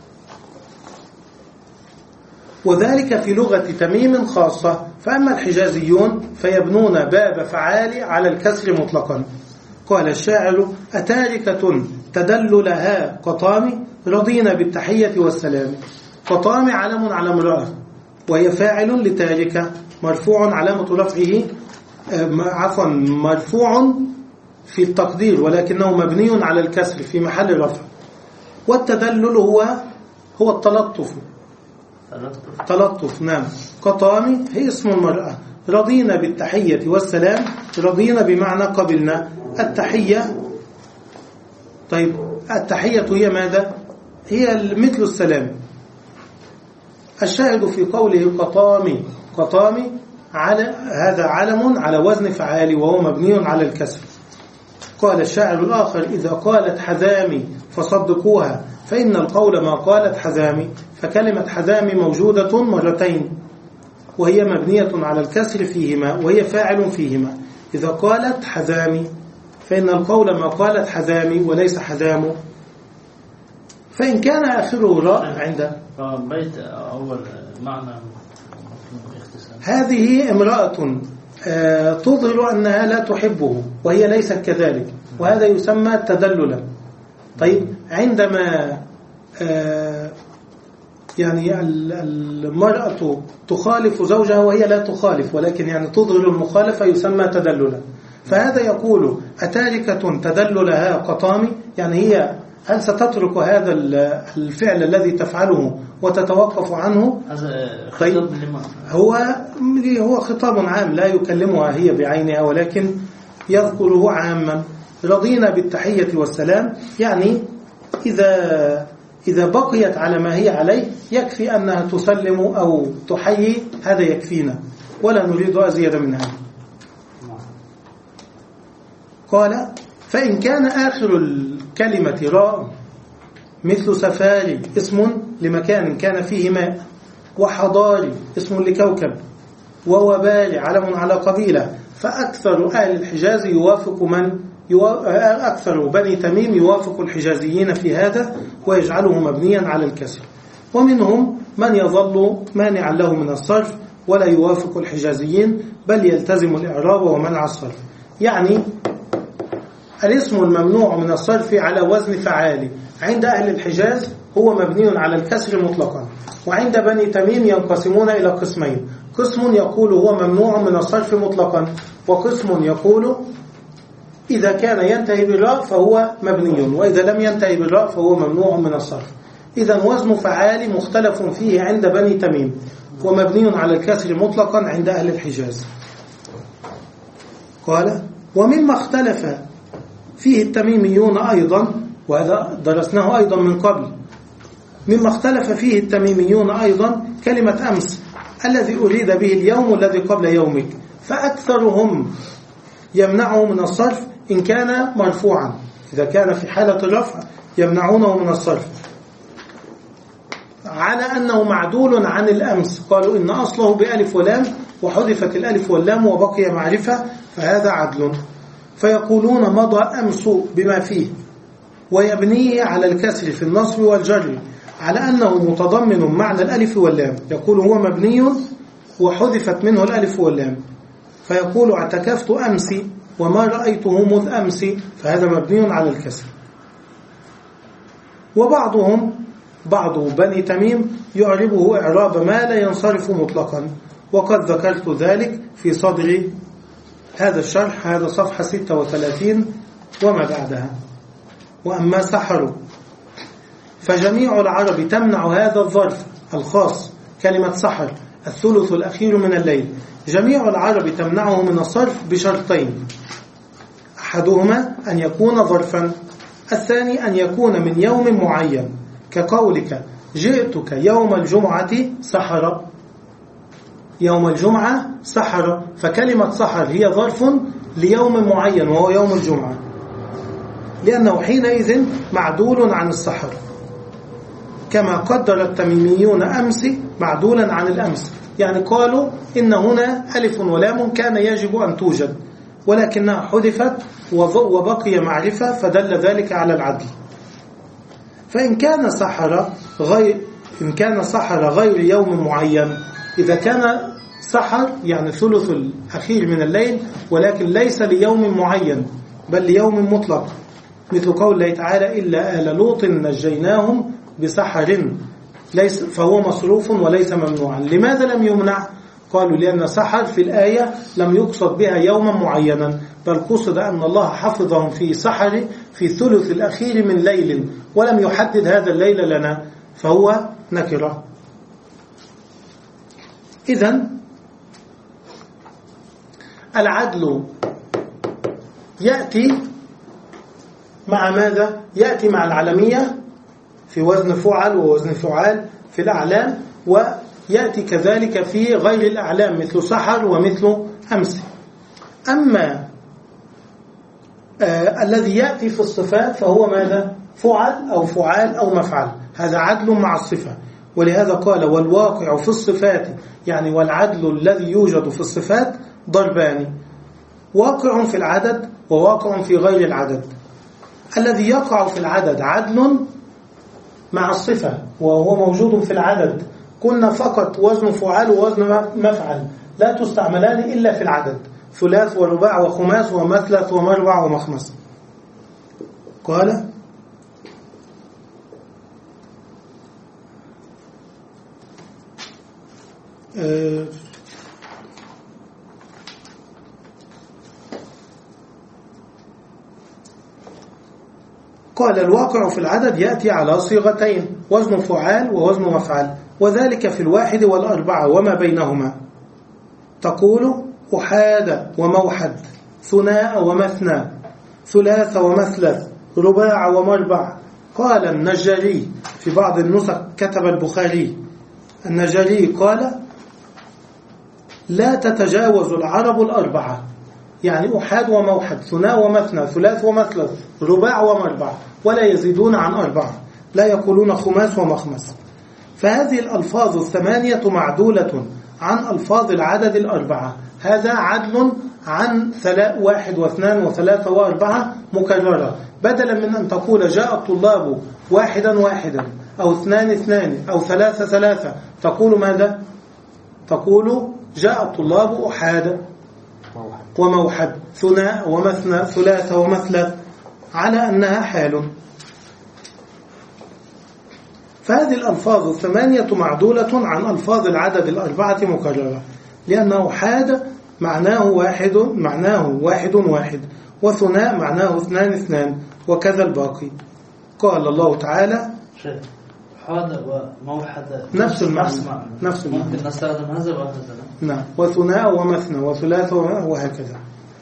وذلك في لغة تميم خاصة. فأما الحجازيون فيبنون باب فعال على الكسر مطلقا. قال الشاعر: أتاركة تدل لها قطامي رضينا بالتحية والسلام. قطامي علم على امرأة، وهي فاعل لتاركة مرفوع علامة رفعه عفوا مرفوع في التقدير ولكنه مبني على الكسر في محل رفع. والتدلل هو هو التلطف. تلطف نعم. قطامي هي اسم المرأة. رضينا بالتحية والسلام، رضينا بمعنى قبلنا. التحية طيب التحية هي ماذا؟ هي مثل السلام. الشاهد في قوله قطامي، قطامي على هذا علم على وزن فعال وهو مبني على الكسر. قال الشاعر الآخر: إذا قالت حذامي فصدقوها فإن القول ما قالت حذامي. فكلمة حذامي موجودة مرتين وهي مبنية على الكسر فيهما وهي فاعل فيهما. إذا قالت حذامي فإن القول ما قالت حذامي وليس حذام. فإن كان آخره راء عند بيت أول معنى هذه امرأة آه تظهر أنها لا تحبه وهي ليست كذلك، وهذا يسمى تدللا. طيب عندما آه يعني المرأة تخالف زوجها وهي لا تخالف ولكن يعني تظهر المخالفة يسمى تدللا. فهذا يقول: أتاركة تدل لها قطامي، يعني هي هل ستترك هذا الفعل الذي تفعله وتتوقف عنه؟ طيب هو هو خطاب عام لا يكلمها هي بعينها ولكن يذكره عاما. رضينا بالتحية والسلام، يعني إذا إذا بقيت على ما هي عليه يكفي أنها تسلم أو تحيي، هذا يكفينا ولا نريد أزيد من هذا. قال: فإن كان آخر الكلمة راء مثل سفاري اسم لمكان كان فيه ماء، وحضاري اسم لكوكب، ووباري علم على قبيلة، فأكثر أهل الحجاز يوافق من أكثر بني تميم يوافق الحجازيين في هذا ويجعله مبنيا على الكسر. ومنهم من يظل مانعا له من الصرف ولا يوافق الحجازيين بل يلتزم الإعراب ومنع الصرف. يعني الاسم الممنوع من الصرف على وزن فعال عند أهل الحجاز هو مبني على الكسر مطلقا، وعند بني تميم ينقسمون إلى قسمين: قسم يقول هو ممنوع من الصرف مطلقا، وقسم يقول إذا كان ينتهي بالراء فهو مبني، وإذا لم ينتهي بالراء فهو ممنوع من الصرف. إذا وزن فعال مختلف فيه عند بني تميم ومبني على الكسر مطلقا عند أهل الحجاز. قال: ومما اختلف فيه التميميون أيضا، وهذا درسناه أيضا من قبل، مما اختلف فيه التميميون أيضا كلمة أمس الذي أريد به اليوم الذي قبل يومك، فأكثرهم يمنعه من الصرف إن كان مرفوعا. إذا كان في حالة الرفع يمنعونه من الصرف على أنه معدول عن الأمس. قالوا إن أصله بألف ولام وحذفت الألف واللام وبقي معرفة فهذا عدل، فيقولون مضى أمس بما فيه، ويبنيه على الكسر في النصب والجر على أنه متضمن معنى الألف واللام. يقول هو مبني وحذفت منه الألف واللام، فيقول اعتكفت أمس وما رأيته مذ أمس، فهذا مبني على الكسر. وبعضهم بعض بني تميم يعربه إعراب ما لا ينصرف مطلقا، وقد ذكرت ذلك في صدر هذا الشرح، هذا صفحة ستة وثلاثين وما بعدها. وأما سحروا فجميع العرب تمنع هذا الظرف الخاص، كلمة سحر الثلث الأخير من الليل، جميع العرب تمنعه من الصرف بشرطين: أحدهما أن يكون ظرفا، الثاني أن يكون من يوم معين، كقولك جئتك يوم الجمعة سحر، يوم الجمعة سحر، فكلمة سحر هي ظرف ليوم معين وهو يوم الجمعة، لأنه حينئذ معدول عن السحر. كما قدر التميميون أمس معدولا عن الأمس. يعني قالوا إن هنا ألف ولام كان يجب أن توجد ولكنها حذفت وبقي معرفة فدل ذلك على العدل. فإن كان سحر غير إن كان سحر غير يوم معين، إذا كان سحر يعني ثلث الأخير من الليل ولكن ليس ليوم معين بل ليوم مطلق، مثل قول الله تعالى إلا آل لوط نجيناهم بسحر، ليس فهو مصروف وليس ممنوعا. لماذا لم يمنع؟ قالوا لأن سحر في الآية لم يقصد بها يوما معينا، بل قصد أن الله حفظهم في سحر في الثلث الأخير من ليل ولم يحدد هذا الليل لنا، فهو نكرة. إذن العدل يأتي مع ماذا؟ يأتي مع العلمية في وزن فعل ووزن فعال في الأعلام، ويأتي كذلك في غير الأعلام مثل سحر ومثل أمس. أما آه الذي يأتي في الصفات فهو ماذا؟ فعل أو فعال أو مفعل، هذا عدل مع الصفة. ولهذا قال والواقع في الصفات، يعني والعدل الذي يوجد في الصفات ضربان، واقع في العدد وواقع في غير العدد. الذي يقع في العدد عدل مع الصفة وهو موجود في العدد، كنا فقط وزن فعال ووزن مفعل لا تستعملان إلا في العدد، ثلاث ورباع وخماس ومثلث ومربع ومخمس. قال أه قال الواقع في العدد يأتي على صيغتين، وزن فعال ووزن مفعل، وذلك في الواحد والأربعة وما بينهما. تقول أحاد وموحد، ثناء ومثنى، ثلاث ومثلث، رباع ومربع. قال النجاري في بعض النسخ كتب البخاري النجاري قال لا تتجاوز العرب الأربعة، يعني أحاد وموحد، ثناء ومثنى، ثلاث ومثلث، رباع ومربع، ولا يزيدون عن أربعة، لا يقولون خماس ومخمس. فهذه الألفاظ الثمانية معدولة عن ألفاظ العدد الأربعة. هذا عدل عن ثلاث واحد واثنان وثلاثة وأربعة مكررة، بدلا من أن تقول جاء الطلاب واحدا واحدا أو اثنان اثنان أو ثلاثة ثلاثة، تقول ماذا؟ تقول جاء الطلاب أحاد وموحد، ثناء ومثنى، ثلاثة ومثلث، على أنها حال. فهذه الألفاظ الثمانية معدولة عن ألفاظ العدد الأربعة مكررة، لأنه حاد معناه واحد معناه واحد واحد، وثناء معناه اثنان اثنان، وكذا الباقي. قال الله تعالى حاد وموحد نفس المعنى، نفس المعنى. ممكن نستخدم هذا وهذا. نعم، وثناء ومثنى وثلاثة وهكذا.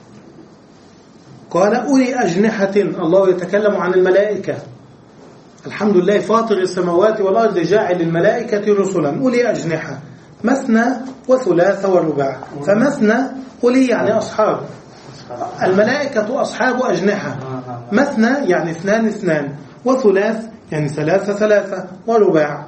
قال أولي أجنحة، الله يتكلم عن الملائكة. الحمد لله فاطر السماوات والأرض جاعل الملائكة رسلا أولي أجنحة، مثنى وثلاثة ورباع. فمثنى أولي يعني أصحاب، الملائكة أصحاب أجنحة. مثنى يعني اثنان اثنان، وثلاث يعني ثلاثة ثلاثة، ورباع.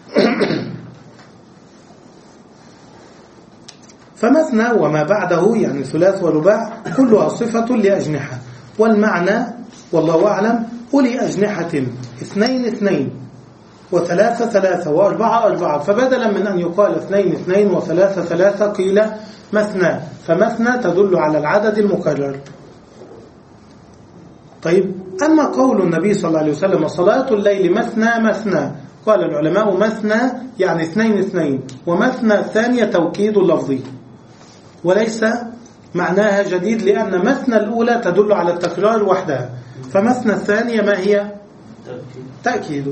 فمثنى وما بعده يعني ثلاث ورباع كلها صفة لأجنحة. والمعنى والله أعلم أولي أجنحة اثنين اثنين وثلاثة ثلاثة وأربعة أربعة، فبدلا من أن يقال اثنين اثنين وثلاثة ثلاثة قيل مثنى، فمثنى تدل على العدد المكرر. طيب، أما قول النبي صلى الله عليه وسلم صلاة الليل مثنى مثنى، قال العلماء مثنى يعني اثنين اثنين، ومثنى الثانية توكيد لفظي وليس معناها جديد، لأن مثنى الأولى تدل على التكرار وحدها، فمثنى الثانية ما هي؟ تأكيد،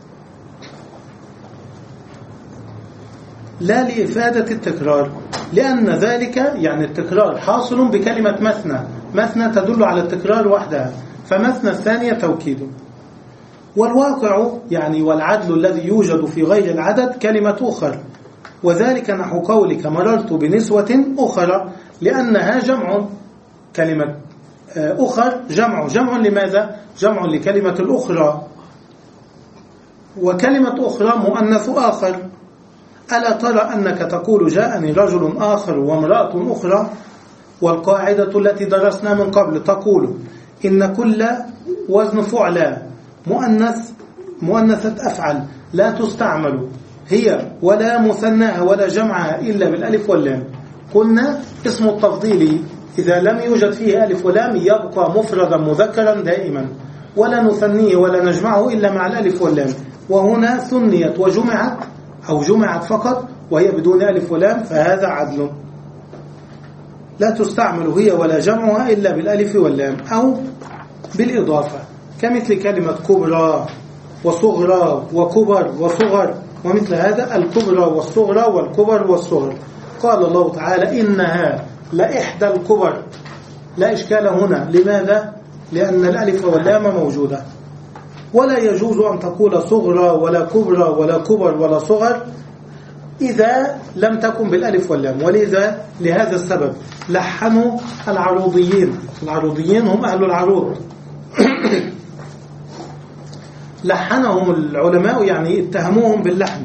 لا لإفادة التكرار، لأن ذلك يعني التكرار حاصل بكلمة مثنى، مثنى تدل على التكرار وحدها، فمثنى الثانية توكيد. والواقع يعني والعدل الذي يوجد في غير العدد كلمة أخر، وذلك نحو قولك مررت بنسوة أخرى، لأنها جمع. كلمة أخر جمع، جمع لماذا؟ جمع لكلمة الأخرى. وكلمة أخرى مؤنث آخر. ألا ترى أنك تقول جاءني رجل آخر وامرأة أخرى؟ والقاعدة التي درسنا من قبل تقول إن كل وزن فعلى مؤنث مؤنثة أفعل لا تستعمل هي ولا مثناها ولا جمعها إلا بالألف واللام. قلنا اسم التفضيل إذا لم يوجد فيه ألف ولام يبقى مفردا مذكرا دائما، ولا نثنيه ولا نجمعه إلا مع الألف واللام. وهنا ثنيت وجمعت أو جمعت فقط وهي بدون ألف ولام، فهذا عدل. لا تستعمل هي ولا جمعها إلا بالألف واللام أو بالإضافة، كمثل كلمة كبرى وصغرى وكبر وصغر، ومثل هذا الكبرى والصغرى والكبر والصغر. قال الله تعالى إنها لإحدى الكبر، لا إشكال هنا. لماذا؟ لأن الألف واللام موجودة. ولا يجوز أن تقول صغرى ولا كبرى ولا كبر ولا صغر إذا لم تكن بالألف واللام. ولذا لهذا السبب لحنوا العروضيين. العروضيين هم أهل العروض. لحنهم العلماء يعني اتهموهم باللحن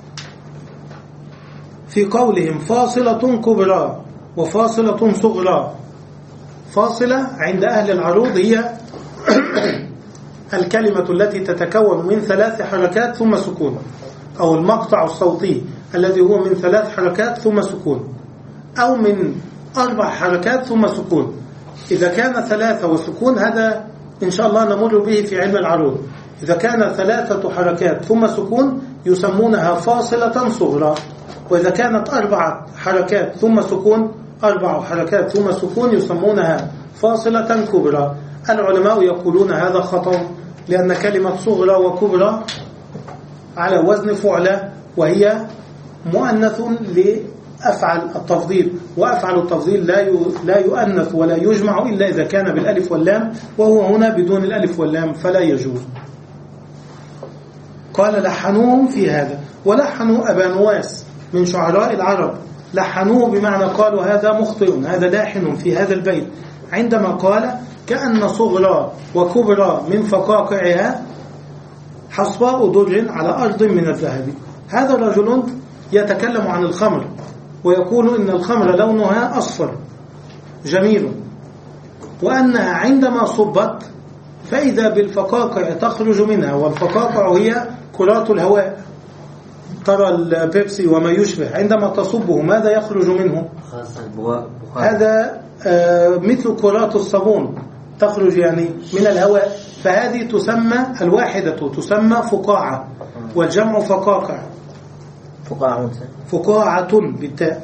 في قولهم فاصلة كبرى وفاصلة صغرى. فاصلة عند أهل العروض هي الكلمة التي تتكون من ثلاث حركات ثم سكون، أو المقطع الصوتي الذي هو من ثلاث حركات ثم سكون، أو من أربع حركات ثم سكون. إذا كان ثلاثة وسكون هذا إن شاء الله نمر به في علم العروض. إذا كان ثلاثة حركات ثم سكون يسمونها فاصلة صغرى. وإذا كانت أربعة حركات ثم سكون أربع حركات ثم سكون يسمونها فاصلة كبرى. العلماء يقولون هذا خطأ، لأن كلمة صغرى وكبرى على وزن فعلى، وهي مؤنث لأفعل التفضيل، وأفعل التفضيل لا لا يؤنث ولا يجمع إلا إذا كان بالألف واللام، وهو هنا بدون الألف واللام فلا يجوز. قال لحنوهم في هذا. ولحنوا أبا نواس من شعراء العرب، لحنوه بمعنى قالوا هذا مخطئ، هذا لاحن في هذا البيت، عندما قال كأن صغرى وكبرى من فقاقعها حصباء در على أرض من الذهب. هذا رجل يتكلم عن الخمر ويقول إن الخمر لونها أصفر جميل، وأنها عندما صبت فإذا بالفقاقع تخرج منها، والفقاقع هي كرات الهواء. ترى البيبسي وما يشبه عندما تصبه ماذا يخرج منه؟ هذا مثل كرات الصابون تخرج يعني من الهواء، فهذه تسمى الواحدة تسمى فقاعة، والجمع فقاقع. فقاعة فقاعة بالتاء.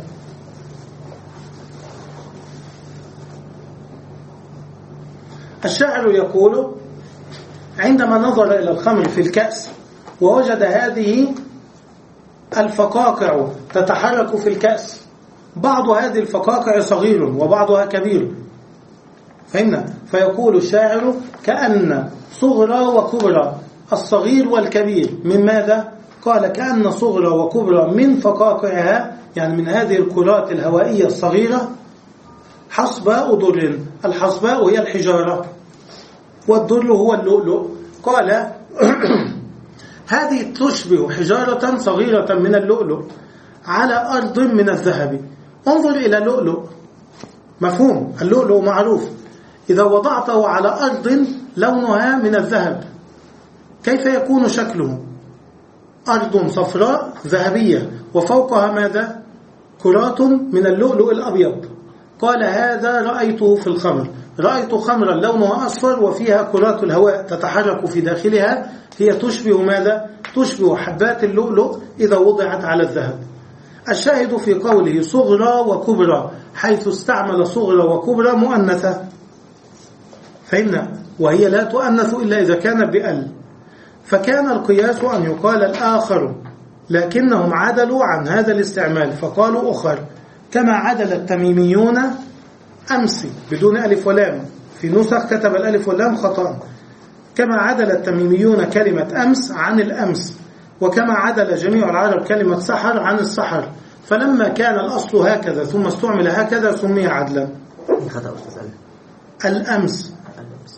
الشاعر يقول عندما نظر إلى الخمر في الكأس ووجد هذه الفقاقع تتحرك في الكأس، بعض هذه الفقاقع صغير وبعضها كبير، فهمنا؟ فيقول الشاعر كأن صغرى وكبرى الصغير والكبير من ماذا؟ قال كأن صغرى وكبرى من فقاقعها، يعني من هذه الكرات الهوائية الصغيرة، حصباء در. الحصباء هي الحجارة والدر هو اللؤلؤ. قال هذه تشبه حجارة صغيرة من اللؤلؤ على أرض من الذهب. انظر إلى اللؤلؤ، مفهوم؟ اللؤلؤ معروف، إذا وضعته على أرض لونها من الذهب كيف يكون شكله؟ أرض صفراء ذهبية وفوقها ماذا؟ كرات من اللؤلؤ الأبيض. قال هذا رأيته في الخمر، رأيت خمرا لونها أصفر وفيها كرات الهواء تتحرك في داخلها، هي تشبه ماذا؟ تشبه حبات اللؤلؤ إذا وضعت على الذهب. الشاهد في قوله صغرى وكبرى، حيث استعمل صغرى وكبرى مؤنثة، فهمنا؟ وهي لا تؤنث إلا إذا كان بأل. فكان القياس أن يقال الآخر، لكنهم عدلوا عن هذا الاستعمال فقالوا أخر، كما عدل التميميون أمس بدون ألف ولام، في نسخ كتب الألف واللام خطأ، كما عدل التميميون كلمة أمس عن الأمس، وكما عدل جميع العرب كلمة سحر عن السحر. فلما كان الأصل هكذا ثم استعمل هكذا سمي عدلا. الأمس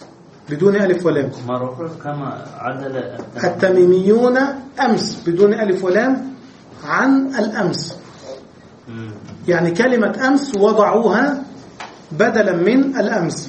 بدون ألف ولام. مرة كما عدل التميميون أمس بدون ألف ولام عن الأمس، يعني كلمة أمس وضعوها بدلا من الأمس.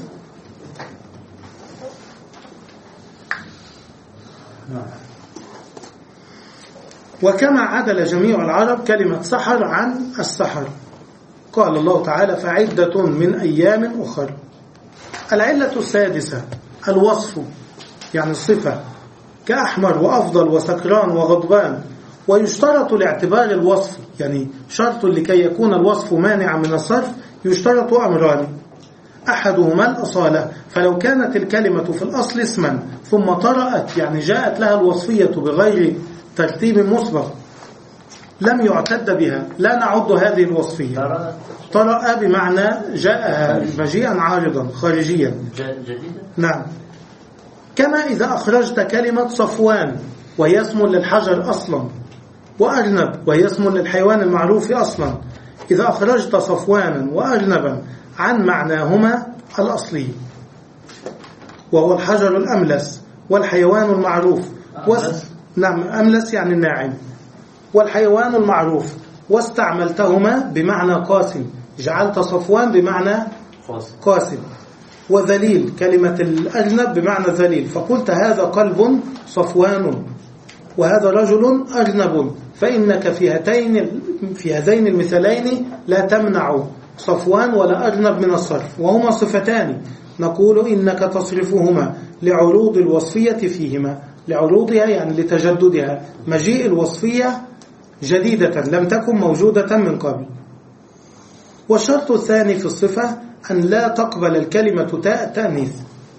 وكما عدل جميع العرب كلمة سحر عن السحر. قال الله تعالى فعدة من أيام أخر. العلة السادسة الوصف، يعني الصفة، كأحمر وأفضل وسكران وغضبان. ويشترط لاعتبار الوصف، يعني شرط لكي يكون الوصف مانعا من الصرف يشترط أمران، أحدهما الأصالة، فلو كانت الكلمة في الأصل اسما ثم طرأت، يعني جاءت لها الوصفية بغير ترتيب مسبق، لم يعتد بها، لا نعد هذه الوصفية. طرأ بمعنى جاءها مجيئا عارضا خارجيا جديدة. نعم. كما إذا أخرجت كلمة صفوان وهي اسم للحجر أصلا، وأرنب وهي اسم للحيوان المعروف أصلا، إذا أخرجت صفوانا وأرنبا عن معناهما الأصلي وهو الحجر الأملس والحيوان المعروف وس... نعم أملس يعني الناعم، والحيوان المعروف، واستعملتهما بمعنى قاسم، جعلت صفوان بمعنى قاسم، وذليل كلمة الأرنب بمعنى ذليل، فقلت هذا قلب صفوان وهذا رجل أرنب، فإنك في هاتين في هذين المثالين لا تمنع صفوان ولا أرنب من الصرف، وهما صفتان نقول إنك تصرفهما لعروض الوصفية فيهما، لعروضها يعني لتجددها، مجيء الوصفية جديدة لم تكن موجودة من قبل. والشرط الثاني في الصفة أن لا تقبل الكلمة تاء التأنيث،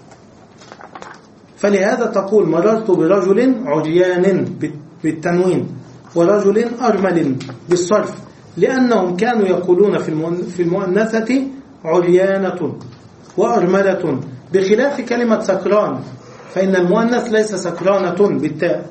فلهذا تقول مررت برجل عريان بالتنوين ورجل أرمل بالصرف، لأنهم كانوا يقولون في المؤنثة عريانة وأرملة، بخلاف كلمة سكران، فإن المؤنث ليس سكرانة بالتاء،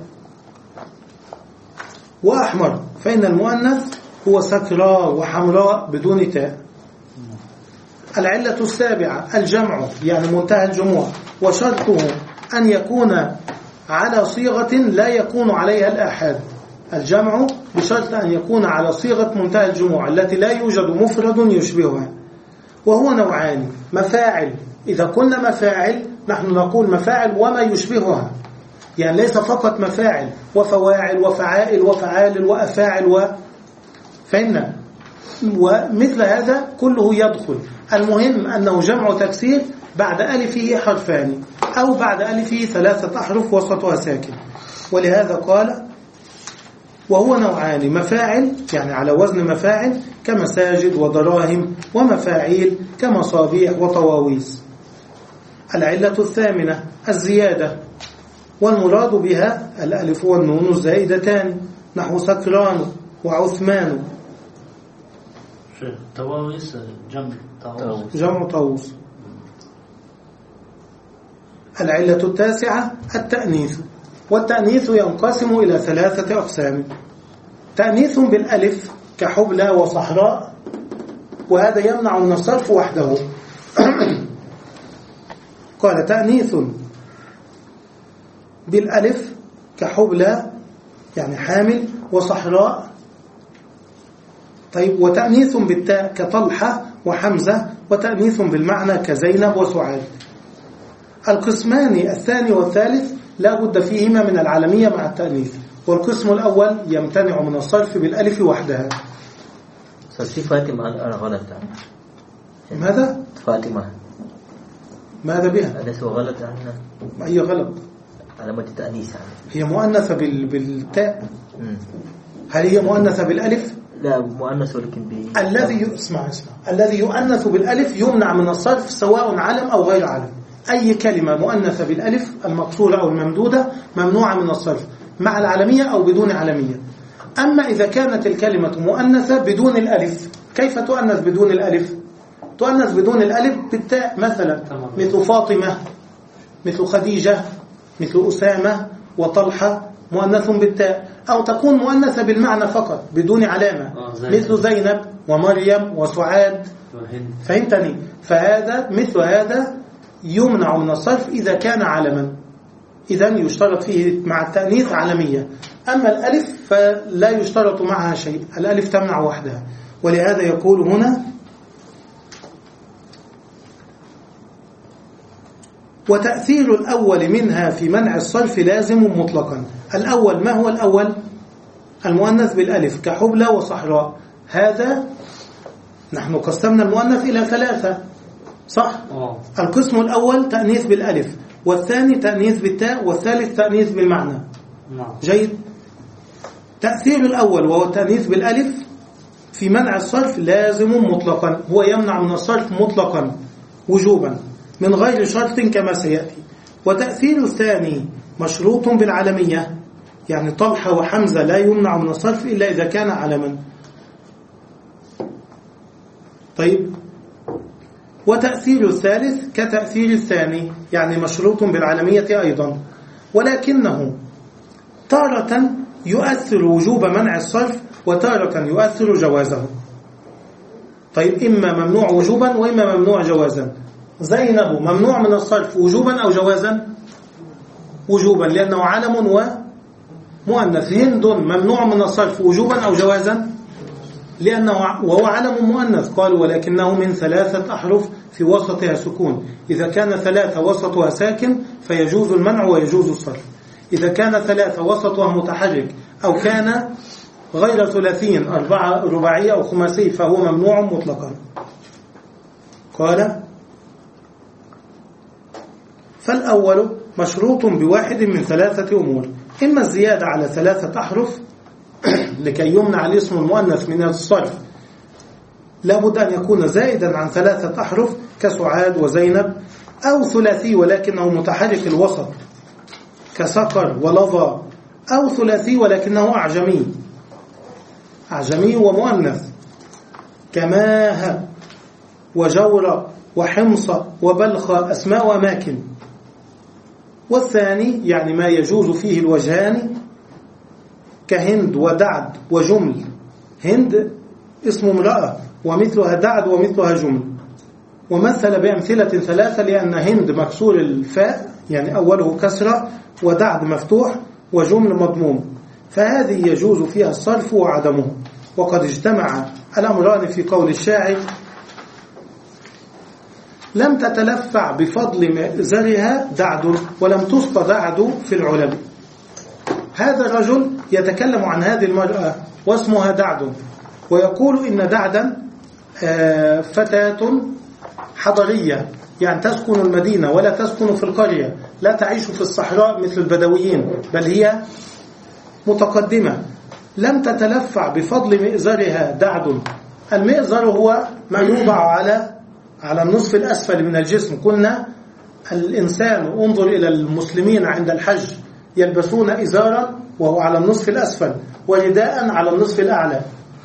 وأحمر فإن المؤنث هو سكراء وحمراء بدون تاء. العلة السابعة الجمع، يعني منتهى الجموع، وشرطه أن يكون على صيغة لا يكون عليها الآحاد. الجمع بشرط أن يكون على صيغة منتهى الجموع التي لا يوجد مفرد يشبهها، وهو نوعان: مفاعل، إذا كنا مفاعل نحن نقول مفاعل وما يشبهها، يعني ليس فقط مفاعل، وفواعل وفعائل وفعال وأفاعل و... فإن ومثل هذا كله يدخل. المهم أنه جمع تكسير بعد ألفه حرفان أو بعد ألفه ثلاثة أحرف وسطها ساكن، ولهذا قال وهو نوعان: مفاعل يعني على وزن مفاعل كمساجد ودراهم، ومفاعيل كمصابيح وطواويس. العلة الثامنة الزيادة، والمراد بها الألف والنون الزائدتان، نحو سكران وعثمان. طواويس جمع طاووس. جمع طاووس. العلة التاسعة التأنيث، والتأنيث ينقسم إلى ثلاثة أقسام: تأنيث بالألف كحبلى وصحراء، وهذا يمنع من الصرف وحده. قال تأنيث بالألف كحبلى يعني حامل وصحراء. طيب، وتأنيث بالتاء كطلحة وحمزة، وتأنيث بالمعنى كزينب وسعاد. القسمان الثاني والثالث لا بد فيهما من العالمية مع التأنيث، والقسم الأول يمتنع من الصرف بالألف وحدها. صرف فاطمة غلط. ماذا؟ فاطمة ماذا بها؟ أليس غلط عنها؟ هي غلط، علامة التأنيث هي مؤنثة بال... بالتاء. هل هي مؤنثة بالألف؟ لا، مؤنث ولكن ب... الذي اسمع اسمع الذي يؤنث بالألف يمنع من الصرف سواء علم أو غير علم. أي كلمة مؤنثة بالألف المقصورة أو الممدودة ممنوعة من الصرف مع العلمية أو بدون علمية. أما إذا كانت الكلمة مؤنثة بدون الألف، كيف تؤنث بدون الألف؟ تؤنث بدون الألف بالتاء، مثلا مثل فاطمة، مثل خديجة، مثل أسامة وطلحة، مؤنث بالتاء. أو تكون مؤنثة بالمعنى فقط بدون علامة، مثل زينب ومريم وسعاد. فهمتني؟ فهذا مثل هذا يمنع من الصرف إذا كان علما، إذن يشترط فيه مع التأنيث علمية. أما الألف فلا يشترط معها شيء، الألف تمنع وحدها. ولهذا يقول هنا وتأثير الأول منها في منع الصرف لازم مطلقا. الأول ما هو الأول؟ المؤنث بالألف كحبلى وصحراء. هذا نحن قسمنا المؤنث إلى ثلاثة صح؟ أوه. القسم الأول تأنيث بالألف، والثاني تأنيث بالتاء، والثالث تأنيث بالمعنى. نعم. جيد. تأثير الأول وهو التأنيث بالألف في منع الصرف لازم مطلقا، هو يمنع من الصرف مطلقا وجوبا من غير شرط كما سيأتي. وتأثير الثاني مشروط بالعلمية، يعني طلحة وحمزة لا يمنع من الصرف إلا إذا كان علما. طيب. وتأثير الثالث كتأثير الثاني، يعني مشروط بالعلمية أيضا، ولكنه تارة يؤثر وجوب منع الصرف وتارة يؤثر جوازه. طيب، إما ممنوع وجوبا وإما ممنوع جوازا. زينب ممنوع من الصرف وجوبا أو جوازا؟ وجوبا لأنه علم ومؤنث. هند ممنوع من الصرف وجوبا أو جوازا؟ لأنه وهو علم مؤنث. قال ولكنه من ثلاثة أحرف في وسطها سكون، إذا كان ثلاثة وسطها ساكن فيجوز المنع ويجوز الصرف. إذا كان ثلاثة وسطها متحرك أو كان غير ثلاثين أربعة رباعي أو خماسي فهو ممنوع مطلقا. قال فالأول مشروط بواحد من ثلاثة أمور: إما الزيادة على ثلاثة أحرف لكي يمنع الاسم المؤنث من الصرف لابد أن يكون زائدا عن ثلاثة أحرف كسعاد وزينب، أو ثلاثي ولكنه متحرك الوسط كسقر ولظى، أو ثلاثي ولكنه أعجمي أعجمي ومؤنث كماه وجور وحمص وبلخ أسماء أماكن. والثاني يعني ما يجوز فيه الوجهان كهند ودعد وجمل. هند اسم امرأة ومثلها دعد ومثلها جمل. ومثل بأمثلة ثلاثة لأن هند مكسور الفاء يعني أوله كسرة، ودعد مفتوح، وجمل مضموم، فهذه يجوز فيها الصرف وعدمه. وقد اجتمع الأمران في قول الشاعر: لم تتلفع بفضل مئزرها دعد ولم تصف دعد في العلب. هذا الرجل يتكلم عن هذه المرأة واسمها دعد، ويقول إن دعدا فتاة حضرية، يعني تسكن المدينة ولا تسكن في القرية، لا تعيش في الصحراء مثل البدويين، بل هي متقدمة. لم تتلفع بفضل مئزرها دعد. المئزر هو ما يوضع على على النصف الأسفل من الجسم. قلنا الإنسان انظر إلى المسلمين عند الحج يلبسون إزارا وهو على النصف الأسفل، ورداء على النصف الأعلى.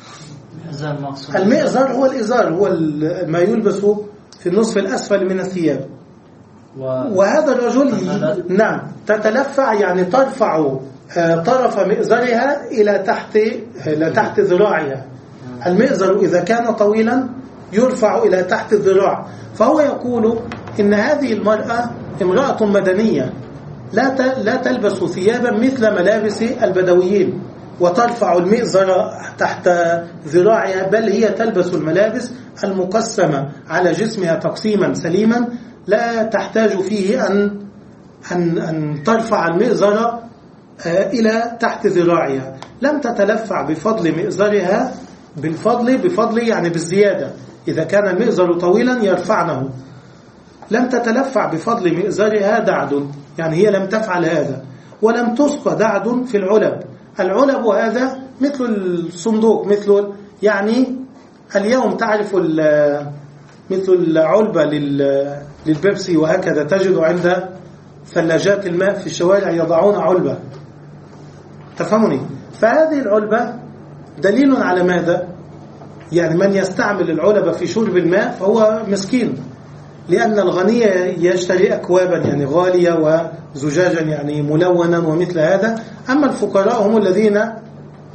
المئزر هو الإزار، هو ما يلبس في النصف الأسفل من الثياب. وهذا الرجل نعم تتلفع يعني ترفع طرف مئزرها إلى تحت إلى تحت ذراعها. المئزر إذا كان طويلا يرفع إلى تحت الذراع. فهو يقول إن هذه المرأة امرأة مدنية لا لا تلبس ثيابا مثل ملابس البدويين وترفع المئزر تحت ذراعها، بل هي تلبس الملابس المقسمة على جسمها تقسيما سليما لا تحتاج فيه أن أن أن ترفع المئزر إلى تحت ذراعها. لم تتلفع بفضل مئزرها، بالفضل بفضل يعني بالزيادة، إذا كان المئزر طويلا يرفعنه. لم تتلفع بفضل مئزرها دعد، يعني هي لم تفعل هذا. ولم تسقى دعد في العلب. العلب هذا مثل الصندوق، مثل يعني اليوم تعرف مثل العلبة للبيبسي وهكذا، تجد عند ثلاجات الماء في الشوارع يضعون علبة، تفهمني؟ فهذه العلبة دليل على ماذا؟ يعني من يستعمل العلبة في شرب الماء فهو مسكين، لأن الغني يشتري أكوابا يعني غالية وزجاجا يعني ملونا ومثل هذا. أما الفقراء هم الذين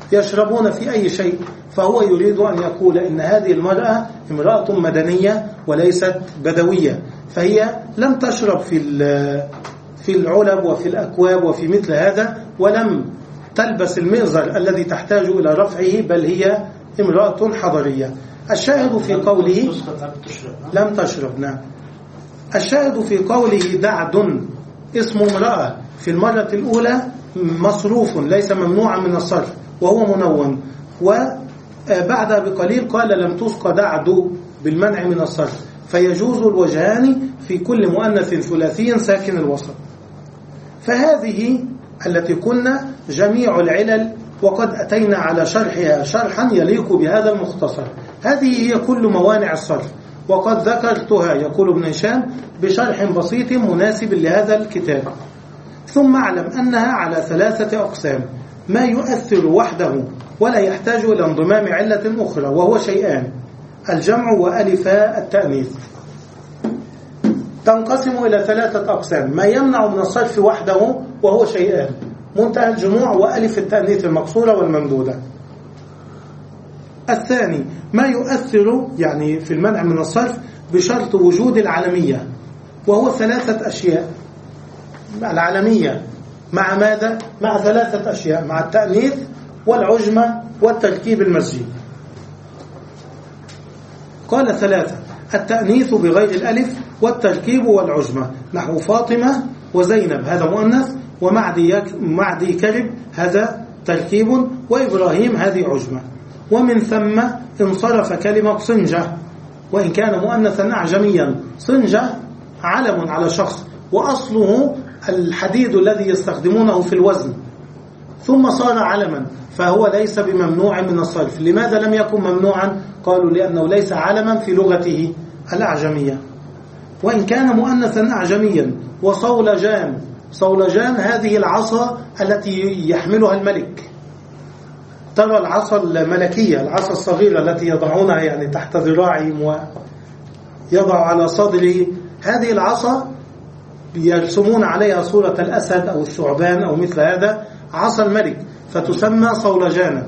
يشربون في أي شيء، فهو يريد أن يقول إن هذه المرأة امرأة مدنية وليست بدوية، فهي لم تشرب في في العلب وفي الأكواب وفي مثل هذا، ولم تلبس المئزر الذي تحتاج إلى رفعه، بل هي امرأة حضرية. الشاهد في قوله لم تشرب. نعم. الشاهد في قوله دعد اسم امرأة في المرة الأولى مصروف ليس ممنوعا من الصرف وهو منون، وبعد بقليل قال لم تسق دعد بالمنع من الصرف، فيجوز الوجهان في كل مؤنث ثلاثي ساكن الوسط. فهذه التي كنا جميع العلل، وقد أتينا على شرحها شرحا يليق بهذا المختصر. هذه هي كل موانع الصرف، وقد ذكرتها يقول ابن هشام بشرح بسيط مناسب لهذا الكتاب. ثم اعلم أنها على ثلاثة أقسام: ما يؤثر وحده ولا يحتاج إلى انضمام علة أخرى وهو شيئان: الجمع وألفاء التأنيث. تنقسم إلى ثلاثة أقسام: ما يمنع من الصرف وحده وهو شيئان: منتهى الجموع وألف التأنيث المقصورة والممدودة. الثاني ما يؤثر يعني في المنع من الصرف بشرط وجود العلمية، وهو ثلاثة أشياء. العلمية مع ماذا؟ مع ثلاثة أشياء: مع التأنيث والعجمة والتركيب المزجي. قال ثلاثة: التأنيث بغير الألف والتركيب والعجمة، نحو فاطمة وزينب هذا مؤنث، ومعدي كرب هذا تركيب، وإبراهيم هذه عجمة. ومن ثم انصرف كلمة صنجة، وإن كان مؤنثا أعجميا. صنجة علم على شخص، وأصله الحديد الذي يستخدمونه في الوزن، ثم صار علما، فهو ليس بممنوع من الصرف. لماذا لم يكن ممنوعا؟ قالوا لأنه ليس علما في لغته الأعجمية. وإن كان مؤنثا أعجميا. وصولجان، صولجان هذه العصا التي يحملها الملك. ترى العصا الملكية، العصا الصغيرة التي يضعونها يعني تحت ذراعهم ويضع على صدره، هذه العصا يرسمون عليها صورة الأسد أو الثعبان أو مثل هذا، عصا الملك، فتسمى صولجانا.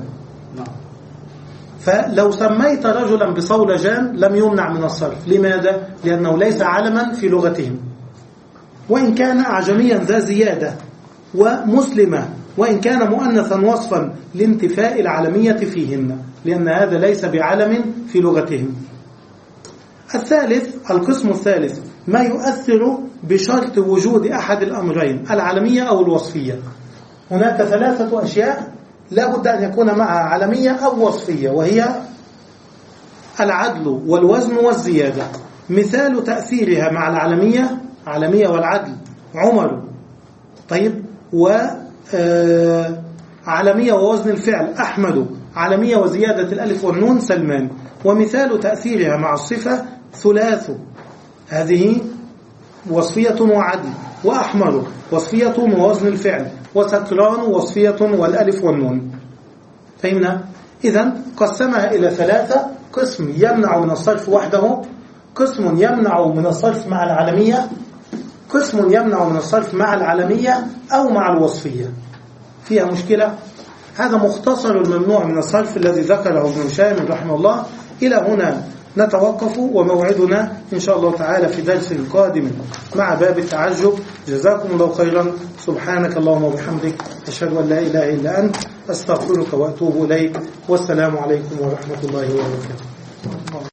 فلو سميت رجلا بصولجان لم يمنع من الصرف. لماذا؟ لأنه ليس علما في لغتهم. وإن كان أعجميا ذا زيادة. ومسلمة، وإن كان مؤنثا وصفا لانتفاء العلمية فيهن، لأن هذا ليس بعلم في لغتهم. الثالث، القسم الثالث، ما يؤثر بشرط وجود أحد الأمرين: العلمية أو الوصفية. هناك ثلاثة أشياء لا بد أن يكون معها علمية أو وصفية، وهي العدل والوزن والزيادة. مثال تأثيرها مع العلمية: علمية والعدل عمر. طيب، وعلمية ووزن الفعل أحمد. علمية وزيادة الألف والنون سلمان. ومثال تأثيرها مع الصفة ثلاث، هذه وصفية وعدل. وأحمر وصفية ووزن الفعل. وسكران وصفية والألف والنون. فهمنا؟ إذن قسمها إلى ثلاثة: قسم يمنع من الصرف وحده، قسم يمنع من الصرف مع العلمية، قسم يمنع من الصرف مع العلمية أو مع الوصفية. فيها مشكلة؟ هذا مختصر الممنوع من الصرف الذي ذكره ابن هشام رحمه الله. إلى هنا نتوقف، وموعدنا إن شاء الله تعالى في درس قادم مع باب التعجب. جزاكم الله خيرا. سبحانك اللهم وبحمدك، أشهد أن لا إله إلا أنت، أستغفرك وأتوب إليك. والسلام عليكم ورحمة الله وبركاته.